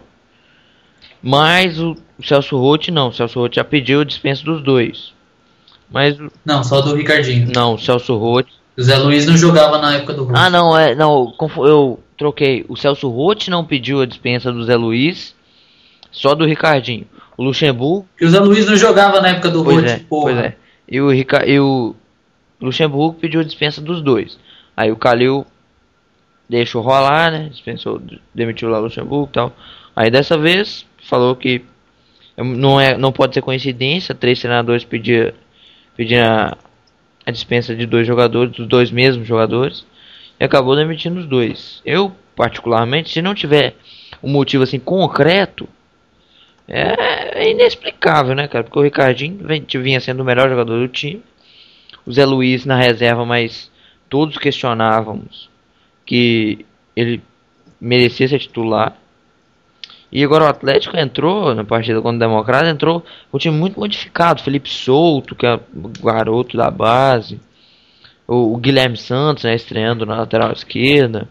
Mas o, o Celso Roth não, o Celso Roth já pediu a dispensa dos dois. Mas o- Não, só do Ricardinho. não, o Celso Roth. O Zé Luiz não jogava na época do Hulk. Ah, não, é, não, confu- eu troquei. O Celso Roth não pediu a dispensa do Zé Luiz, só do Ricardinho. O Luxemburgo, Porque o Zé Luiz não jogava na época do pois Hulk, é, porra. pois é. E o, Rica, e o Luxemburgo pediu a dispensa dos dois. Aí o Calil deixou rolar, né? Dispensou, demitiu lá o Luxemburgo e tal. Aí dessa vez falou que não, é, não pode ser coincidência, três treinadores pediram pedir a, a dispensa de dois jogadores, dos dois mesmos jogadores, e acabou demitindo os dois. Eu, particularmente, se não tiver um motivo assim concreto, é, é inexplicável, né, cara? Porque o Ricardinho vem- vinha sendo o melhor jogador do time, o Zé Luiz na reserva, mas todos questionávamos que ele merecia ser titular. E agora o Atlético entrou na partida contra o Democrata, entrou com um time muito modificado. Felipe Souto, que é o garoto da base, o, o Guilherme Santos, né, estreando na lateral esquerda.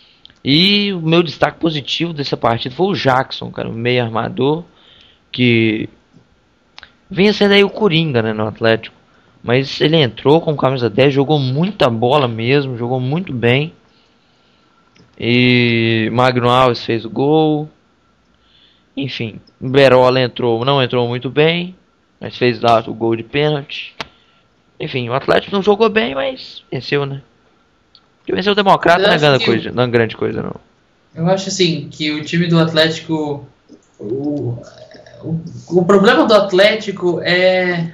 E o meu destaque positivo dessa partida foi o Jackson, cara, o meio armador, que vinha sendo aí o Coringa, né, no Atlético. Mas ele entrou com camisa dez, jogou muita bola mesmo, jogou muito bem. E Magno Alves fez o gol. Enfim, o Berola entrou, não entrou muito bem, mas fez lá o gol de pênalti. Enfim, o Atlético não jogou bem, mas venceu, né? Porque venceu o Democrata, não é Mas grande acho que- coisa, não é grande coisa, não. Eu acho assim que o time do Atlético, o, o, o problema do Atlético é,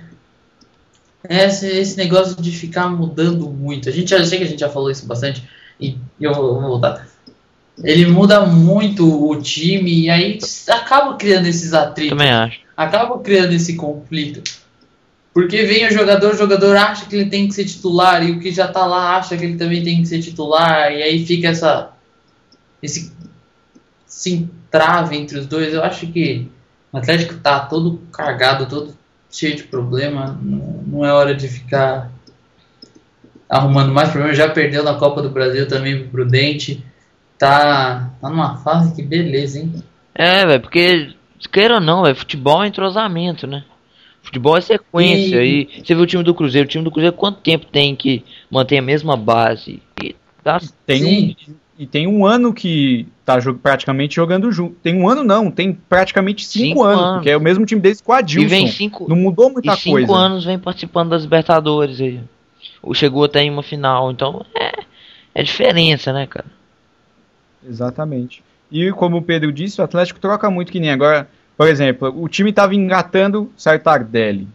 é esse, esse negócio de ficar mudando muito. A gente já sei que a gente já falou isso bastante e eu vou, vou voltar. Ele muda muito o time e aí acaba criando esses atritos. Também acho. Acaba criando esse conflito. Porque vem o jogador, o jogador acha que ele tem que ser titular e o que já tá lá acha que ele também tem que ser titular e aí fica essa esse, esse entrave entre os dois. Eu acho que o Atlético tá todo cargado, todo cheio de problema. Não, não é hora de ficar arrumando mais problemas. Já perdeu na Copa do Brasil também pro Prudente. Tá, tá numa fase que beleza, hein? É, velho, porque, queira ou não, véio, futebol é entrosamento, né? Futebol é sequência. E... e você viu o time do Cruzeiro? O time do Cruzeiro, quanto tempo tem que manter a mesma base? E, tá... tem um, e tem um ano que tá jog, praticamente jogando junto. Tem um ano não, tem praticamente cinco, cinco anos, anos, porque é o mesmo time desde com o Adilson. E vem cinco, não mudou muita e cinco coisa. cinco anos vem participando das Libertadores aí. Chegou até em uma final. Então é, é diferença, né, cara? Exatamente. E como o Pedro disse, o Atlético troca muito, que nem agora, por exemplo, o time estava engatando, sai Tardelli,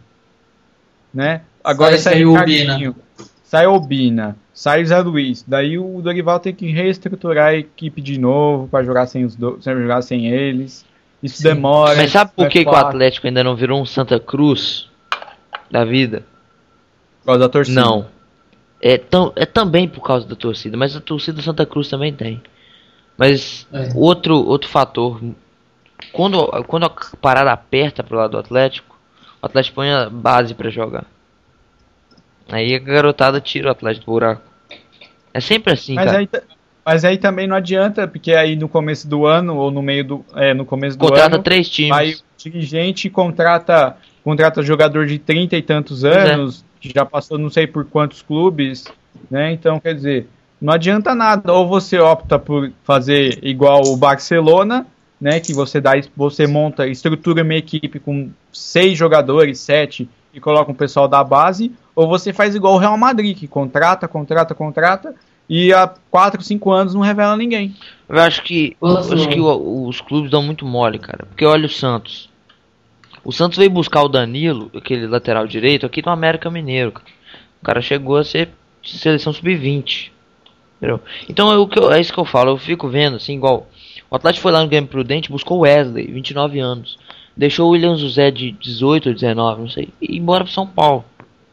né? Agora sai, sai o Ricardinho, sai o Obina, sai o Zé Luiz. Daí o Dorival tem que reestruturar a equipe de novo para jogar sem os do... jogar sem eles. Isso Sim. demora. Mas sabe por que, que o Atlético ainda não virou um Santa Cruz da vida? Por causa da torcida. Não. É, tam, é também por causa da torcida, mas a torcida do Santa Cruz também tem. Mas é. outro, outro fator, quando, quando a parada aperta pro lado do Atlético, o Atlético põe a base pra jogar. Aí a garotada tira o Atlético do buraco. É sempre assim, mas cara. Aí, mas aí também não adianta, porque aí no começo do ano, ou no meio do, é, no começo do contrata ano... três times. Aí o dirigente contrata, contrata jogador de trinta e tantos anos, é. que já passou não sei por quantos clubes, né? Então, quer dizer... Não adianta nada, ou você opta por fazer igual o Barcelona, né, que você dá, você monta, estrutura uma equipe com seis jogadores, sete, e coloca um pessoal da base, ou você faz igual o Real Madrid, que contrata, contrata, contrata, e há quatro, cinco anos não revela ninguém. Eu acho que, eu acho que o, os clubes dão muito mole, cara, porque olha o Santos. O Santos veio buscar o Danilo, aquele lateral direito, aqui no América Mineiro. Cara. O cara chegou a ser seleção sub vinte. Entendeu? Então é, o que eu, é isso que eu falo, eu fico vendo assim, igual o Atlético foi lá no Game Prudente, buscou o Wesley, vinte e nove anos, deixou o William José de dezoito ou dezenove, não sei, e ir embora pro São Paulo.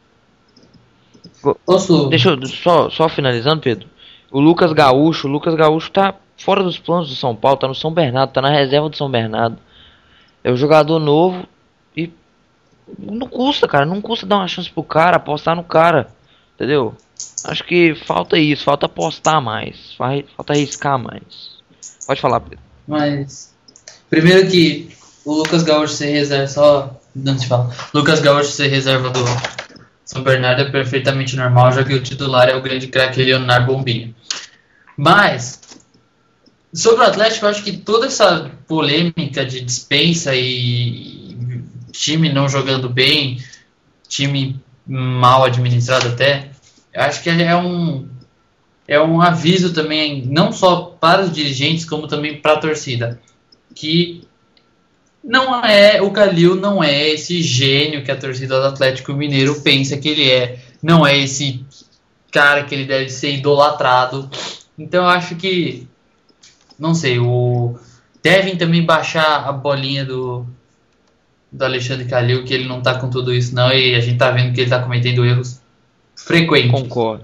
Posso? Deixa eu, só, só finalizando, Pedro, o Lucas Gaúcho, o Lucas Gaúcho tá fora dos planos do São Paulo, tá no São Bernardo, tá na reserva do São Bernardo, é um jogador novo e não custa, cara, não custa dar uma chance pro cara, apostar no cara, entendeu? Acho que falta isso, falta apostar mais, falta arriscar mais. Pode falar, Pedro. Mas, primeiro que o Lucas Gaúcho ser reserva, só antes de falar, Lucas Gaúcho ser reserva do São Bernardo é perfeitamente normal, já que o titular é o grande craque Leonardo Bombinha. Mas, sobre o Atlético, eu acho que toda essa polêmica de dispensa e time não jogando bem, time mal administrado até, eu acho que é um, é um aviso também, não só para os dirigentes, como também para a torcida, que não é, o Calil não é esse gênio que a torcida do Atlético Mineiro pensa que ele é, não é esse cara que ele deve ser idolatrado. Então eu acho que, não sei, o, devem também baixar a bolinha do, do Alexandre Calil, que ele não tá com tudo isso não, e a gente tá vendo que ele tá cometendo erros frequentes. Concordo.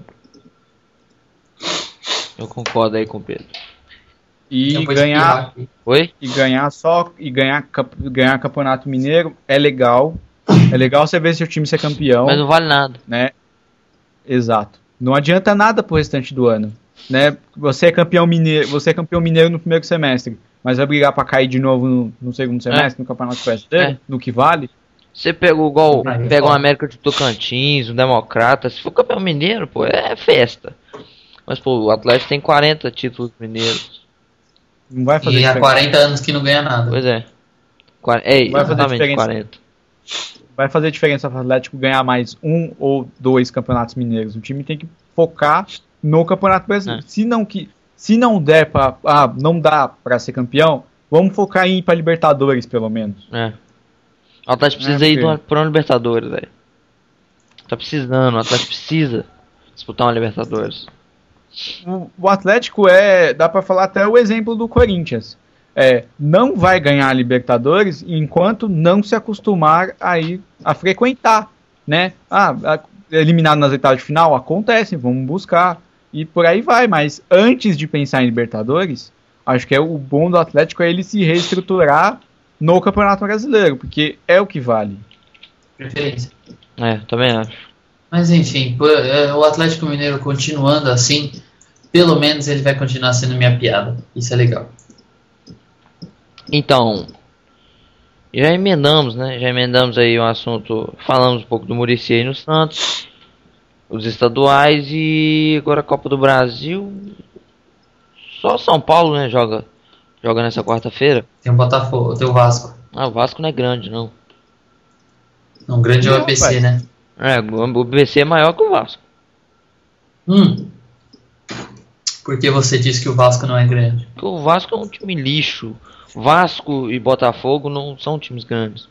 Eu concordo aí com o Pedro. E ganhar, Oi? e ganhar só e ganhar, ganhar campeonato mineiro é legal. É legal você ver seu time ser campeão. Mas não vale nada, né? Exato. Não adianta nada pro restante do ano, né? Você é campeão mineiro, você é campeão mineiro no primeiro semestre, mas vai brigar para cair de novo no, no segundo semestre, é. no Campeonato Brasileiro, é. no que vale. Você pegou igual, pega um América de Tocantins, um Democrata, se for campeão mineiro, pô, é festa. Mas pô, o Atlético tem quarenta títulos mineiros. Não vai fazer e diferença. há quarenta anos que não ganha nada. Pois é. É, vai exatamente quarenta. Vai fazer diferença para o Atlético ganhar mais um ou dois campeonatos mineiros. O time tem que focar no Campeonato Brasileiro. É. Se não que se não der pra, ah, não dá pra ser campeão, vamos focar em ir pra Libertadores, pelo menos. É. O Atlético precisa É, ir porque- pra uma Libertadores, velho. Tá precisando, o Atlético precisa disputar uma Libertadores. O, o Atlético é, dá pra falar até o exemplo do Corinthians. É, não vai ganhar a Libertadores enquanto não se acostumar a ir a frequentar, né? Ah, a- eliminado nas oitavas de final, acontece, vamos buscar e por aí vai, mas antes de pensar em Libertadores, acho que é o bom do Atlético é ele se reestruturar no Campeonato Brasileiro, porque é o que vale. Preferência. É, também acho. Mas enfim, pô, é, o Atlético Mineiro continuando assim, pelo menos ele vai continuar sendo minha piada. Isso é legal. Então, já emendamos, né? Já emendamos aí um assunto. Falamos um pouco do Muricy aí no Santos, os estaduais e agora a Copa do Brasil. Só São Paulo, né? Joga, joga nessa quarta-feira. Tem o Botafogo, tem o Vasco. Ah, o Vasco não é grande, não. Um grande é o Não, A B C, pai. né? É, o B C é maior que o Vasco. Hum. Por que você disse que o Vasco não é grande? Porque o Vasco é um time lixo. Vasco e Botafogo não são times grandes.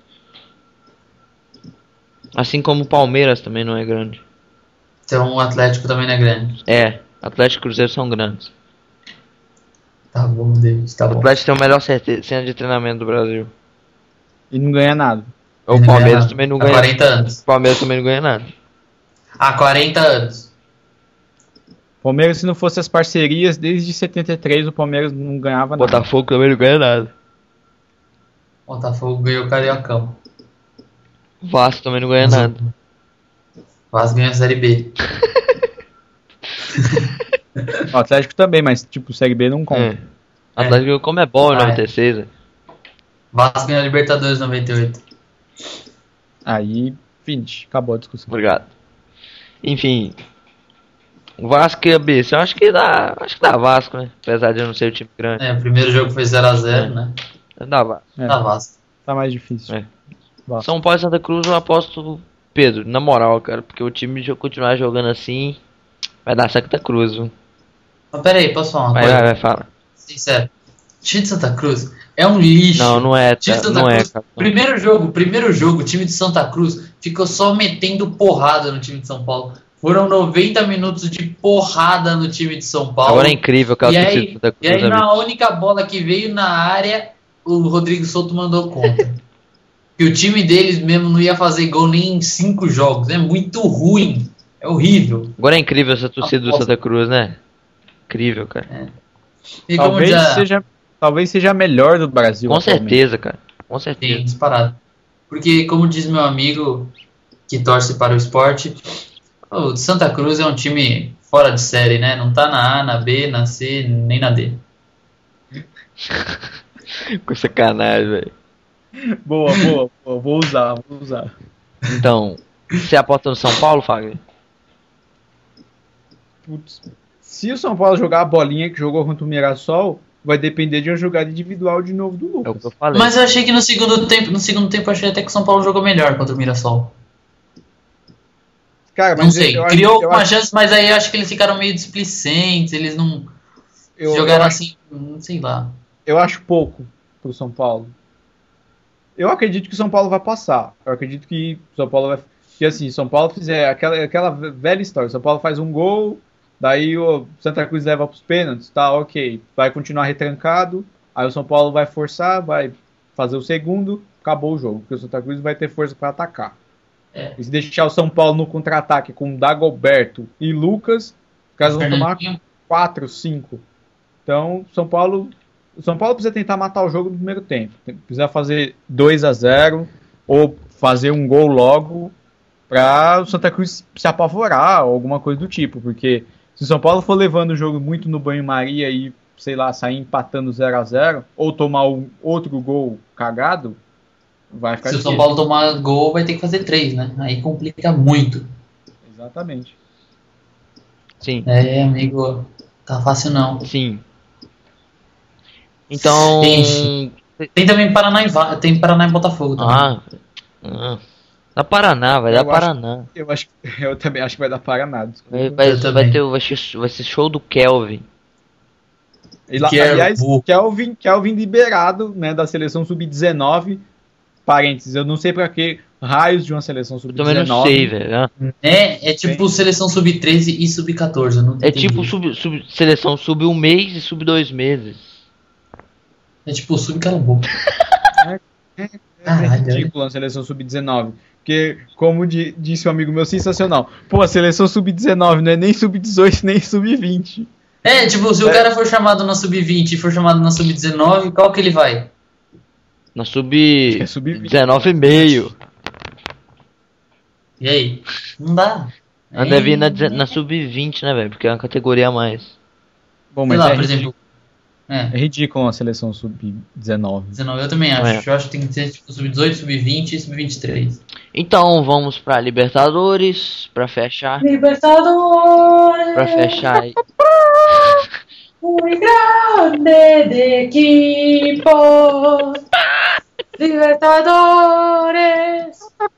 Assim como o Palmeiras também não é grande. Então o Atlético também não é grande. É, Atlético e Cruzeiro são grandes. Tá bom, Deus, tá O bom. Atlético tem o melhor certe- centro de treinamento do Brasil. E não ganha nada. O Ele Palmeiras ganha também não há ganha. quarenta anos. O Palmeiras também não ganha nada. Há quarenta anos. Palmeiras, se não fosse as parcerias, desde setenta e três o Palmeiras não ganhava O nada. Botafogo também não ganha nada. Botafogo ganhou o Cariocão. O Vasco também não ganha nada. Vasco ganhou a Série B. O Atlético também, mas tipo, o Série B não conta. É. O Atlético ganhou como é bom em Ah, é. noventa e seis. né? Vasco ganhou a Libertadores em noventa e oito. Aí, finish, acabou a discussão. Obrigado. Enfim. O Vasco e a B C, eu acho que dá. Acho que dá Vasco, né? Apesar de eu não ser o time grande. É, o primeiro jogo foi zero a zero, É. né? Dá Vasco. É, Dá Vasco. tá mais difícil. É. Vasco. São Paulo e Santa Cruz eu aposto Pedro, na moral, cara. Porque o time de continuar jogando assim vai dar Santa Cruz, viu? Mas peraí, posso falar uma Vai, coisa? vai, vai, fala. Sincero. O time de Santa Cruz é um lixo. Não, não é, O time de tá, Santa não é, Cruz, cara. primeiro jogo, primeiro jogo, o time de Santa Cruz ficou só metendo porrada no time de São Paulo. Foram noventa minutos de porrada no time de São Paulo. Agora é incrível que a E torcida aí, do Santa e Cruz aí é na única bola que veio na área, o Rodrigo Souto mandou contra. E o time deles mesmo não ia fazer gol nem em cinco jogos. É muito ruim. É horrível. Agora é incrível essa torcida do Aposto. Santa Cruz, né? Incrível, cara. E como Talvez, já seja, talvez seja a melhor do Brasil. Com atualmente. certeza, cara. Com tem certeza. disparado. Porque, como diz meu amigo que torce para o esporte, o Santa Cruz é um time fora de série, né? Não tá na A, na B, na C, nem na D. Com sacanagem, velho. Boa, boa, boa, vou usar, vou usar. Então, você aposta no São Paulo, Fagner? Putz. Se o São Paulo jogar a bolinha que jogou contra o Mirassol, vai depender de uma jogada individual de novo do É o que eu Lucas. falei. Mas eu achei que no segundo tempo, no segundo tempo eu achei até que o São Paulo jogou melhor contra o Mirassol. Cara, Não mas sei, eu acho- criou eu uma acho- chance, mas aí eu acho que eles ficaram meio displicentes, eles não eu- jogaram eu acho- assim, não sei lá. Eu acho pouco pro São Paulo. Eu acredito que o São Paulo vai passar. Eu acredito que o São Paulo vai. Que assim, São Paulo fizer aquela, aquela velha história. São Paulo faz um gol, daí o Santa Cruz leva pros pênaltis, tá, ok. Vai continuar retrancado. Aí o São Paulo vai forçar, vai fazer o segundo, acabou o jogo. Porque o Santa Cruz vai ter força para atacar. É. E se deixar o São Paulo no contra-ataque com Dagoberto e Lucas, os caras vão tomar Fernandinho, quatro, cinco. Então, São Paulo, o São Paulo precisa tentar matar o jogo no primeiro tempo. Tem- Precisa fazer dois a zero ou fazer um gol logo para o Santa Cruz se apavorar ou alguma coisa do tipo, porque se o São Paulo for levando o jogo muito no banho-maria e, sei lá, sair empatando zero a zero ou tomar um outro gol cagado, vai ficar se o São difícil. Paulo tomar gol, vai ter que fazer três, né? Aí complica muito. Exatamente. Sim, É, amigo, tá fácil não. sim. Então. Gente. Tem também Paraná e Va- tem Paraná e Botafogo também. Ah, ah. Dá Paraná, vai Eu dar acho- Paraná. Eu acho, eu também acho que vai dar Paraná. desculpa. Vai, vai, Eu vai também. ter, vai, ser, vai ser show do Kelvin. Ele, Que é aliás, burro. Kelvin, Kelvin liberado, né, da seleção sub dezenove. Parênteses, eu não sei pra que raios de uma seleção sub Eu também não sei, velho. né? É, é tipo seleção sub treze e sub quatorze. Eu não É entendi. tipo sub, sub- seleção sub um mês e sub dois meses. É tipo sub cala a boca. É Caralho, ridículo a seleção sub dezenove. Porque, como di- disse um amigo meu, sensacional. Pô, a seleção sub dezenove não é nem sub dezoito, nem sub vinte. É, tipo, se o É. cara for chamado na sub vinte e for chamado na sub dezenove, qual que ele vai? Na sub É sub vinte. dezenove e meio. E aí? Não dá. Ela deve ir na, deze- na sub vinte, né, velho? Porque é uma categoria a mais. Bom, Sei mas lá, é, por ridículo, exemplo. É, é ridículo a seleção sub dezenove. dezenove eu também acho. É. Eu acho que tem que ser tipo sub dezoito, sub vinte e sub vinte e três. Então vamos pra Libertadores, pra fechar. Libertadores, Pra fechar aí. muy grande de equipos. Libertadores.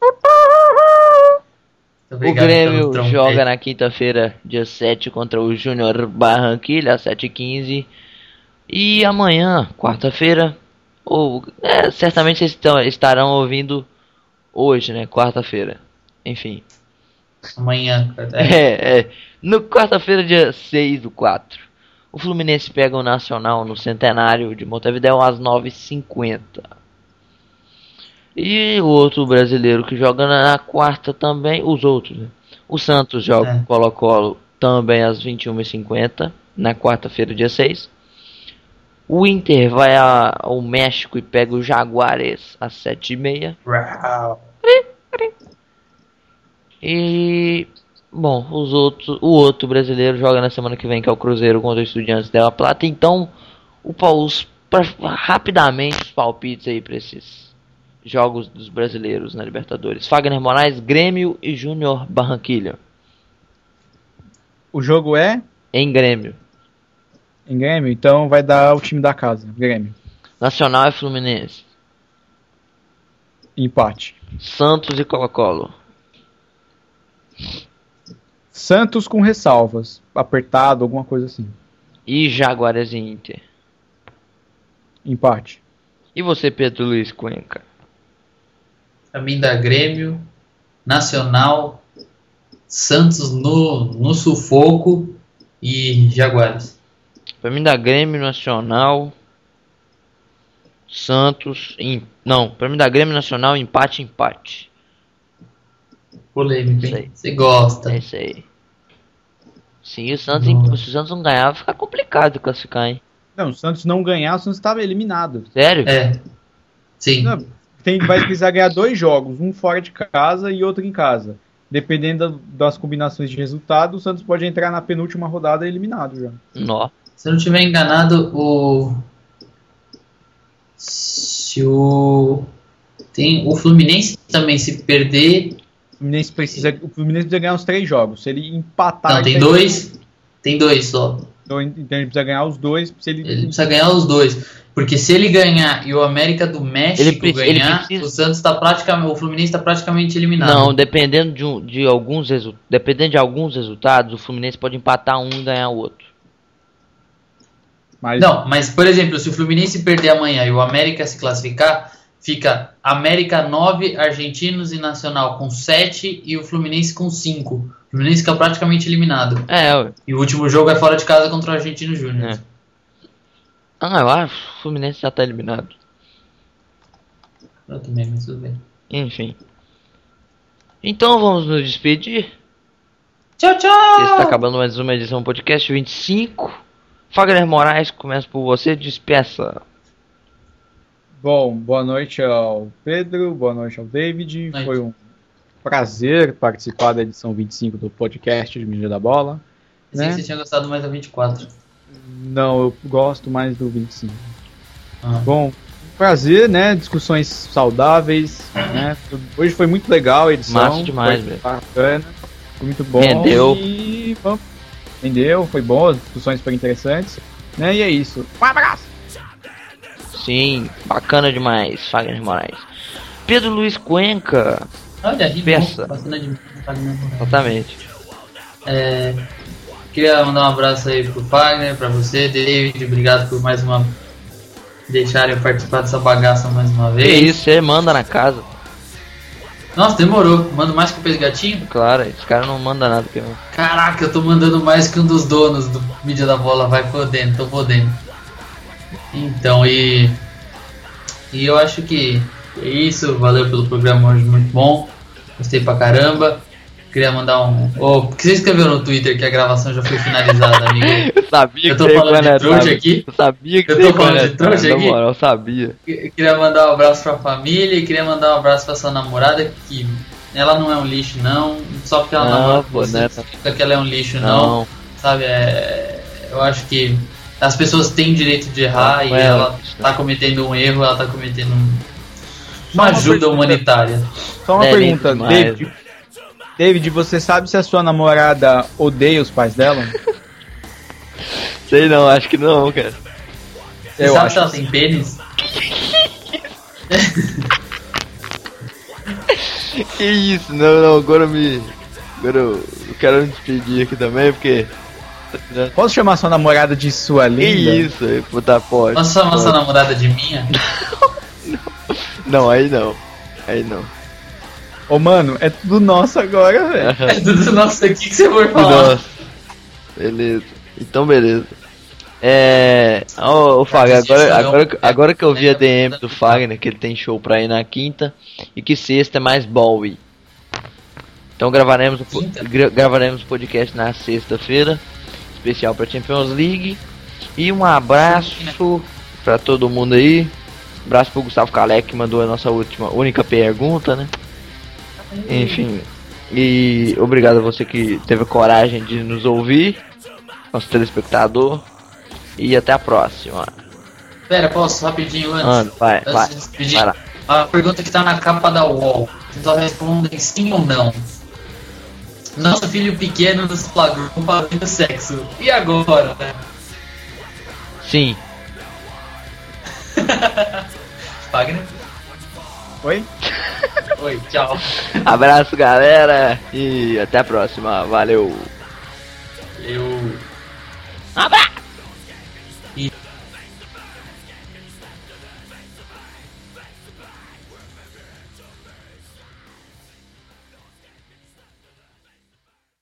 O Grêmio joga na quinta-feira, dia sete, contra o Júnior Barranquilla, às sete e quinze. E amanhã, quarta-feira, ou é, certamente vocês estão, estarão ouvindo hoje, né? Quarta-feira. Enfim. Amanhã. É, é. No quarta-feira, dia seis do quatro. O Fluminense pega o Nacional no Centenário de Montevidéu às nove e cinquenta. E o outro brasileiro que joga na, na quarta também, os outros, né? O Santos joga É. com Colo-Colo também às vinte e uma e cinquenta, na quarta-feira, dia seis. O Inter vai a- ao México e pega o Jaguares às sete e meia. Uau. E, bom, os outros, o outro brasileiro joga na semana que vem, que é o Cruzeiro contra o Estudiantes de La Plata. Então, o Paus, pra- rapidamente os palpites aí para esses jogos dos brasileiros na Libertadores. Fagner Moraes, Grêmio e Júnior Barranquilla. O jogo é Em Grêmio. em Grêmio, então vai dar o time da casa, Grêmio. Nacional e Fluminense. Empate. Santos e Colo-Colo. Santos com ressalvas, apertado, alguma coisa assim. E Jaguares e Inter. Empate. E você, Pedro Luiz Cuenca? Pra mim dá Grêmio, Nacional, Santos no, no sufoco e Jaguares. Pra mim dá Grêmio, Nacional, Santos, em... não, pra mim dá Grêmio, Nacional, empate, empate. Polêmica, Sei. hein? Você gosta. É isso aí. Sim, o Santos, Boa. se o Santos não ganhar, vai ficar complicado de classificar, hein? Não, o Santos não ganhar, o Santos estava eliminado. Sério? É. Sim. Não, tem, vai precisar ganhar dois jogos, um fora de casa e outro em casa. Dependendo da- das combinações de resultado, o Santos pode entrar na penúltima rodada eliminado já. Nó. Se eu não tiver enganado, o. Se o. Tem o Fluminense também, se perder. O Fluminense precisa, o Fluminense precisa ganhar os três jogos. Se ele empatar... Não, tem ele- dois. Tem dois só. Então então ele precisa ganhar os dois. Se ele, Ele precisa ganhar os dois. Porque se ele ganhar e o América do México Ele preci- ele ganhar, precisa- o Santos tá praticamente. O Fluminense está praticamente eliminado. Não, dependendo de, um, de alguns resu... dependendo de alguns resultados, o Fluminense pode empatar um e ganhar o outro. Mas Não, mas por exemplo, se o Fluminense perder amanhã e o América se classificar, fica América nove, Argentinos e Nacional com sete e o Fluminense com cinco. O Fluminense fica praticamente eliminado. É, ué. E o último jogo é fora de casa contra o Argentino Júnior. É. Ah, eu acho que o Fluminense já tá eliminado. Eu também, mas tudo bem. Enfim. Então vamos nos despedir. Tchau, tchau! Está acabando mais uma edição do podcast vinte e cinco. Fagner Moraes, começa por você, despeça. Bom, boa noite ao Pedro, boa noite ao David. Noite. Foi um prazer participar da edição vinte e cinco do podcast de Mídia da Bola. Pensei né? que você tinha gostado mais da vinte e quatro. Não, eu gosto mais do vinte e cinco. Ah. Bom, prazer, né? Discussões saudáveis, né? Hoje foi muito legal a edição. Massa demais, foi velho. bacana, foi muito bom. Rendeu. E, bom, rendeu, foi bom, as discussões foram interessantes. Né? E é isso. Um abraço! Sim, bacana demais, Fagner Moraes. Pedro Luiz Cuenca, Olha, ri Peça. bom, bacana de Fagner Moraes. exatamente. É, Queria mandar um abraço aí pro Fagner, pra você, David, obrigado por mais uma... deixarem eu participar dessa bagaça mais uma Que vez. isso, você manda na casa. Nossa, demorou. Mando mais que o Pedro Gatinho? Claro, esse cara não manda nada que eu. Caraca, eu tô mandando mais que um dos donos do Mídia da Bola. Vai podendo, tô podendo. Então, e... E eu acho que é isso. Valeu pelo programa hoje, muito bom. Gostei pra caramba. Queria mandar um... Oh, por que você escreveu no Twitter que a gravação já foi finalizada, amigo? Eu sabia Eu que tô você ia falando de cornetar, trouxa aqui? Eu sabia que Eu você tô ia falando de cornetar, trouxa na aqui? moral, eu sabia. Eu queria mandar um abraço pra família. Queria mandar um abraço pra sua namorada, que ela não é um lixo, não. Só porque ela Não, namora com pô, você, né? não significa que ela é um lixo, não. Não, Sabe, é... eu acho que as pessoas têm direito de errar Não, e é ela ela. tá cometendo um erro, ela tá cometendo um- Só uma uma ajuda pergunta. humanitária. Só uma É, pergunta, demais. David. David, você sabe se a sua namorada odeia os pais dela? sei não, acho que não, cara. Você Eu sabe acho se ela que tem pênis? Que isso, não, não, agora eu me. Agora eu, eu quero me despedir aqui também, porque. Posso chamar sua namorada de sua Que linda? isso, aí, puta pode. Posso chamar sua namorada de minha? Não, aí não. Aí não. Ô, mano, é tudo nosso agora, velho. É tudo nosso aqui que você for falar. Nossa. Beleza. Então, beleza. É. Ô, ô Fagner, agora, agora, agora que eu vi a D M do Fagner, que ele tem show pra ir na quinta e que sexta é mais Bowie. Então gravaremos o, po- Quinta? gra- gravaremos o podcast na sexta-feira, especial pra Champions League. E um abraço pra todo mundo aí. Abraço pro Gustavo Kalec, que mandou a nossa última, única pergunta, né? Enfim. E obrigado a você que teve a coragem de nos ouvir, nosso telespectador. E até a próxima. Pera, posso rapidinho antes? Mano, vai, Antes vai. de despedir, Vai lá. a pergunta que tá na capa da U O L. Só respondem sim ou não. Nosso filho pequeno nos flagrou fazendo sexo. E agora, né? Sim. Wagner? Oi? Oi, tchau. Abraço, galera. E até a próxima. Valeu. Eu. Abraço. E